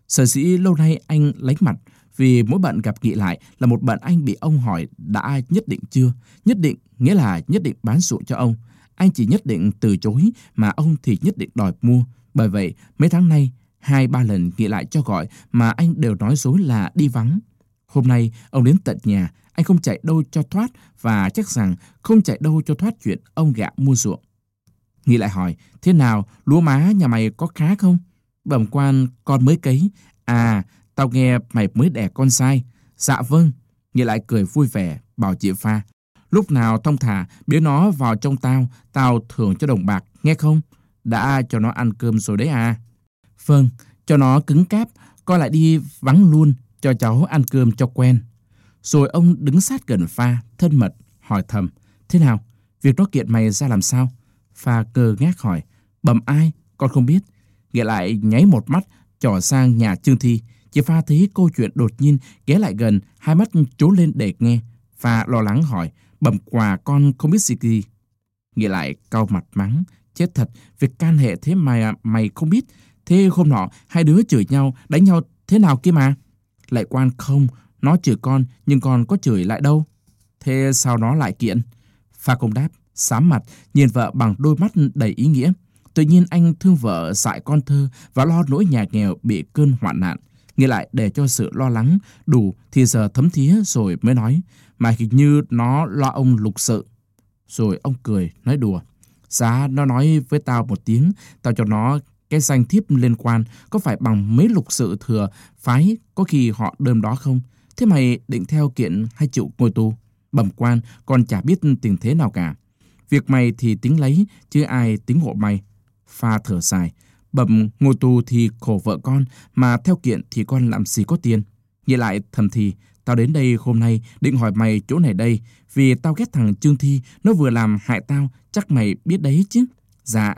Sở dĩ lâu nay anh lánh mặt vì mỗi bận gặp Nghị lại là một bận anh bị ông hỏi đã nhất định chưa. Nhất định nghĩa là nhất định bán ruộng cho ông. Anh chỉ nhất định từ chối mà ông thì nhất định đòi mua. Bởi vậy mấy tháng nay 2-3 lần Nghị lại cho gọi mà anh đều nói dối là đi vắng. Hôm nay ông đến tận nhà, anh không chạy đâu cho thoát và chắc rằng không chạy đâu cho thoát chuyện ông gạ mua ruộng. Nghị lại hỏi, thế nào, lúa má nhà mày có khá không? Bẩm quan, con mới cấy. À, tao nghe mày mới đẻ con trai. Dạ vâng. Nghị lại cười vui vẻ, bảo chị Pha. Lúc nào thông thả, biến nó vào trong tao thưởng cho đồng bạc, nghe không? Đã cho nó ăn cơm rồi đấy à? Vâng, cho nó cứng cáp, con lại đi vắng luôn, cho cháu ăn cơm cho quen. Rồi ông đứng sát gần Pha, thân mật, hỏi thầm. Thế nào, việc nó kiện mày ra làm sao? Pha ngơ ngác hỏi. Bẩm ai, con không biết. Nghĩa lại nháy một mắt, trỏ sang nhà Trương Thi. Chị Pha thấy câu chuyện đột nhiên ghé lại gần, hai mắt trố lên để nghe. Pha lo lắng hỏi. Bẩm quà con không biết gì. Nghĩa lại cau mặt mắng. Chết thật, việc can hệ thế mà mày không biết. Thế hôm nọ hai đứa chửi nhau, đánh nhau thế nào kia mà? Lại quan không, nó chửi con nhưng con có chửi lại đâu. Thế sao nó lại kiện? Pha không đáp, xám mặt, nhìn vợ bằng đôi mắt đầy ý nghĩa. Tự nhiên anh thương vợ dại con thơ và lo nỗi nhà nghèo bị cơn hoạn nạn. Nghĩ lại để cho sự lo lắng đủ thì giờ thấm thía rồi mới nói. Mà hình như nó lo ông lục sự. Rồi ông cười, nói đùa. Giá nó nói với tao một tiếng, tao cho nó cái danh thiếp liên quan, có phải bằng mấy lục sự thừa phái có khi họ đơm đó không? Thế mày định theo kiện hay chịu ngồi tù? Bẩm quan, con chả biết tình thế nào cả. Việc mày thì tính lấy, chứ ai tính hộ mày. Pha thở dài. Bẩm ngồi tù thì khổ vợ con, mà theo kiện thì con làm gì có tiền. Nghĩ lại thầm thì, tao đến đây hôm nay định hỏi mày chỗ này đây, vì tao ghét thằng Trương Thi, nó vừa làm hại tao, chắc mày biết đấy chứ. Dạ.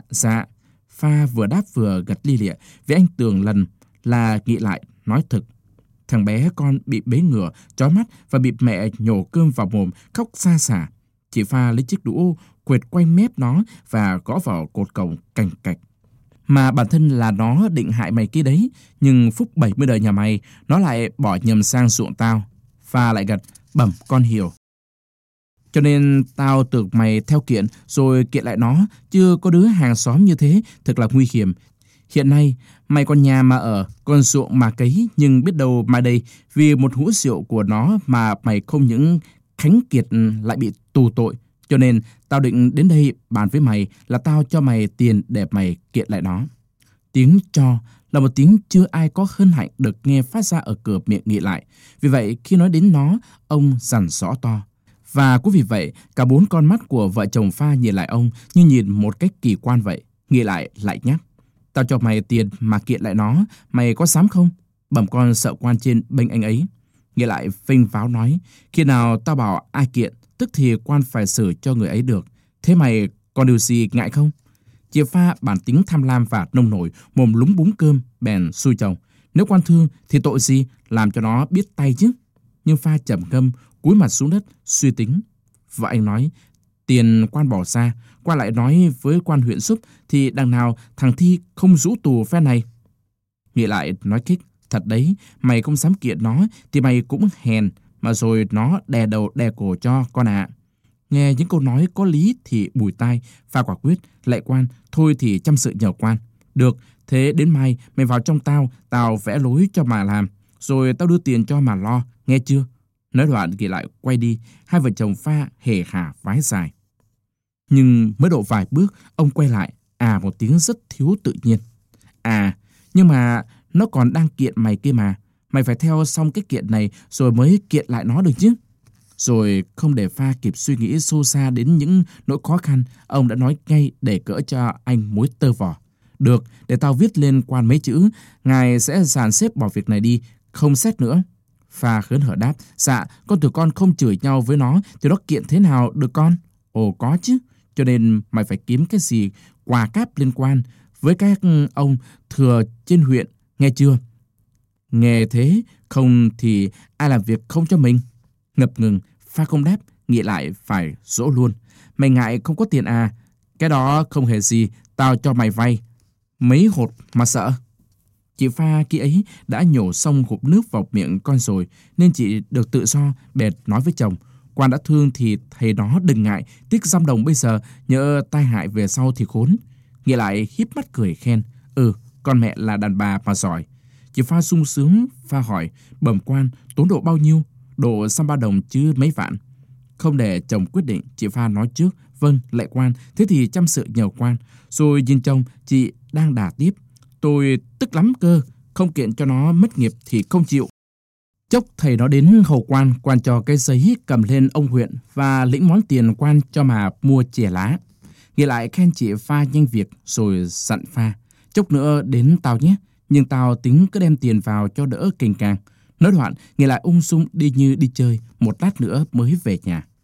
Pha vừa đáp vừa gật lia lịa, vì anh tưởng lần là Nghĩ lại nói thực. Thằng bé con bị bế ngửa, chói mắt và bị mẹ nhổ cơm vào mồm, khóc xa xả. Chị Pha lấy chiếc đũa quệt quanh mép nó và gõ vào cột cổng cành cạch. Mà bản thân là nó định hại mày kia đấy, nhưng phúc 70 đời nhà mày, nó lại bỏ nhầm sang ruộng tao. Pha lại gật, bẩm con hiểu. Cho nên tao tưởng mày theo kiện rồi kiện lại nó, chưa có đứa hàng xóm như thế, thật là nguy hiểm. Hiện nay, mày còn nhà mà ở, còn ruộng mà cấy, nhưng biết đâu mai đây, vì một hũ rượu của nó mà mày không những khánh kiệt lại bị tù tội. Cho nên, tao định đến đây bàn với mày là tao cho mày tiền để mày kiện lại nó. Tiếng cho là một tiếng chưa ai có hân hạnh được nghe phát ra ở cửa miệng Nghị lại. Vì vậy, khi nói đến nó, ông dằn rõ to. Và cũng vì vậy, cả 4 con mắt của vợ chồng Pha nhìn lại ông như nhìn một cách kỳ quan vậy. Nghị lại nhắc. Tao cho mày tiền mà kiện lại nó, mày có dám không? Bẩm con sợ quan trên bênh anh ấy. Nghị lại phênh pháo nói, khi nào tao bảo ai kiện, tức thì quan phải xử cho người ấy được. Thế mày còn điều gì ngại không? Chị Pha bản tính tham lam và nông nổi, mồm lúng búng cơm, bèn xui chồng. Nếu quan thương thì tội gì, làm cho nó biết tay chứ. Nhưng Pha trầm ngâm, cúi mặt xuống đất, suy tính. Và anh nói, tiền quan bỏ ra, qua lại nói với quan huyện giúp, thì đằng nào thằng Thi không rũ tù phe này. Nghĩ lại nói kích, thật đấy, mày không dám kiện nó, thì mày cũng hèn, mà rồi nó đè đầu đè cổ cho con ạ. Nghe những câu nói có lý thì bùi tai. Pha quả quyết, lại quan, thôi thì chăm sự nhờ quan. Được, thế đến mai mày vào trong tao vẽ lối cho mà làm, rồi tao đưa tiền cho mà lo, nghe chưa? Nói đoạn Nghị lại quay đi, hai vợ chồng Pha hề hả vái dài. Nhưng mới độ vài bước, ông quay lại, một tiếng rất thiếu tự nhiên. Nhưng mà nó còn đang kiện mày kia mà, mày phải theo xong cái kiện này rồi mới kiện lại nó được chứ. Rồi không để Pha kịp suy nghĩ sâu xa đến những nỗi khó khăn, ông đã nói ngay để cỡ cho anh mối tơ vò. Được, để tao viết lên quan mấy chữ, ngài sẽ dàn xếp bỏ việc này đi, không xét nữa. Pha hớn hở đáp, dạ, con tụi con không chửi nhau với nó, thì nó kiện thế nào được con? Ồ có chứ, cho nên mày phải kiếm cái gì quà cáp liên quan với các ông thừa trên huyện, nghe chưa? Nghe thế, không thì ai làm việc không cho mình? Ngập ngừng, Pha không đáp, Nghĩ lại phải dỗ luôn. Mày ngại không có tiền à? Cái đó không hề gì, tao cho mày vay. Mấy hột mà sợ. Chị pha khi ấy đã nhổ xong hộp nước vào miệng con rồi, nên chị được tự do, bèn nói với chồng: Quan đã thương thì thầy đó đừng ngại, tiếc dăm đồng bây giờ, nhỡ tai hại về sau thì khốn. Nghĩa lại híp mắt cười khen: con mẹ là đàn bà mà giỏi. Chị pha sung sướng pha hỏi: Bẩm quan, tốn độ bao nhiêu? Độ xăm 3 đồng chứ mấy vạn. Không để chồng quyết định, chị pha nói trước: Vâng, lạy quan, thế thì chăm sự nhờ quan. Rồi nhìn chồng, chị đang đà tiếp: Tôi tức lắm cơ, không kiện cho nó mất nghiệp thì không chịu. Chốc thầy nó đến hầu quan, quan cho cái giấy cầm lên ông huyện và lĩnh món tiền quan cho mà mua chè lá. Nghĩ lại khen chị pha nhanh việc rồi dặn pha: Chốc nữa đến tao nhé, nhưng tao tính cứ đem tiền vào cho đỡ kềnh càng. Nói đoạn, nghĩ lại ung dung đi như đi chơi, một lát nữa mới về nhà.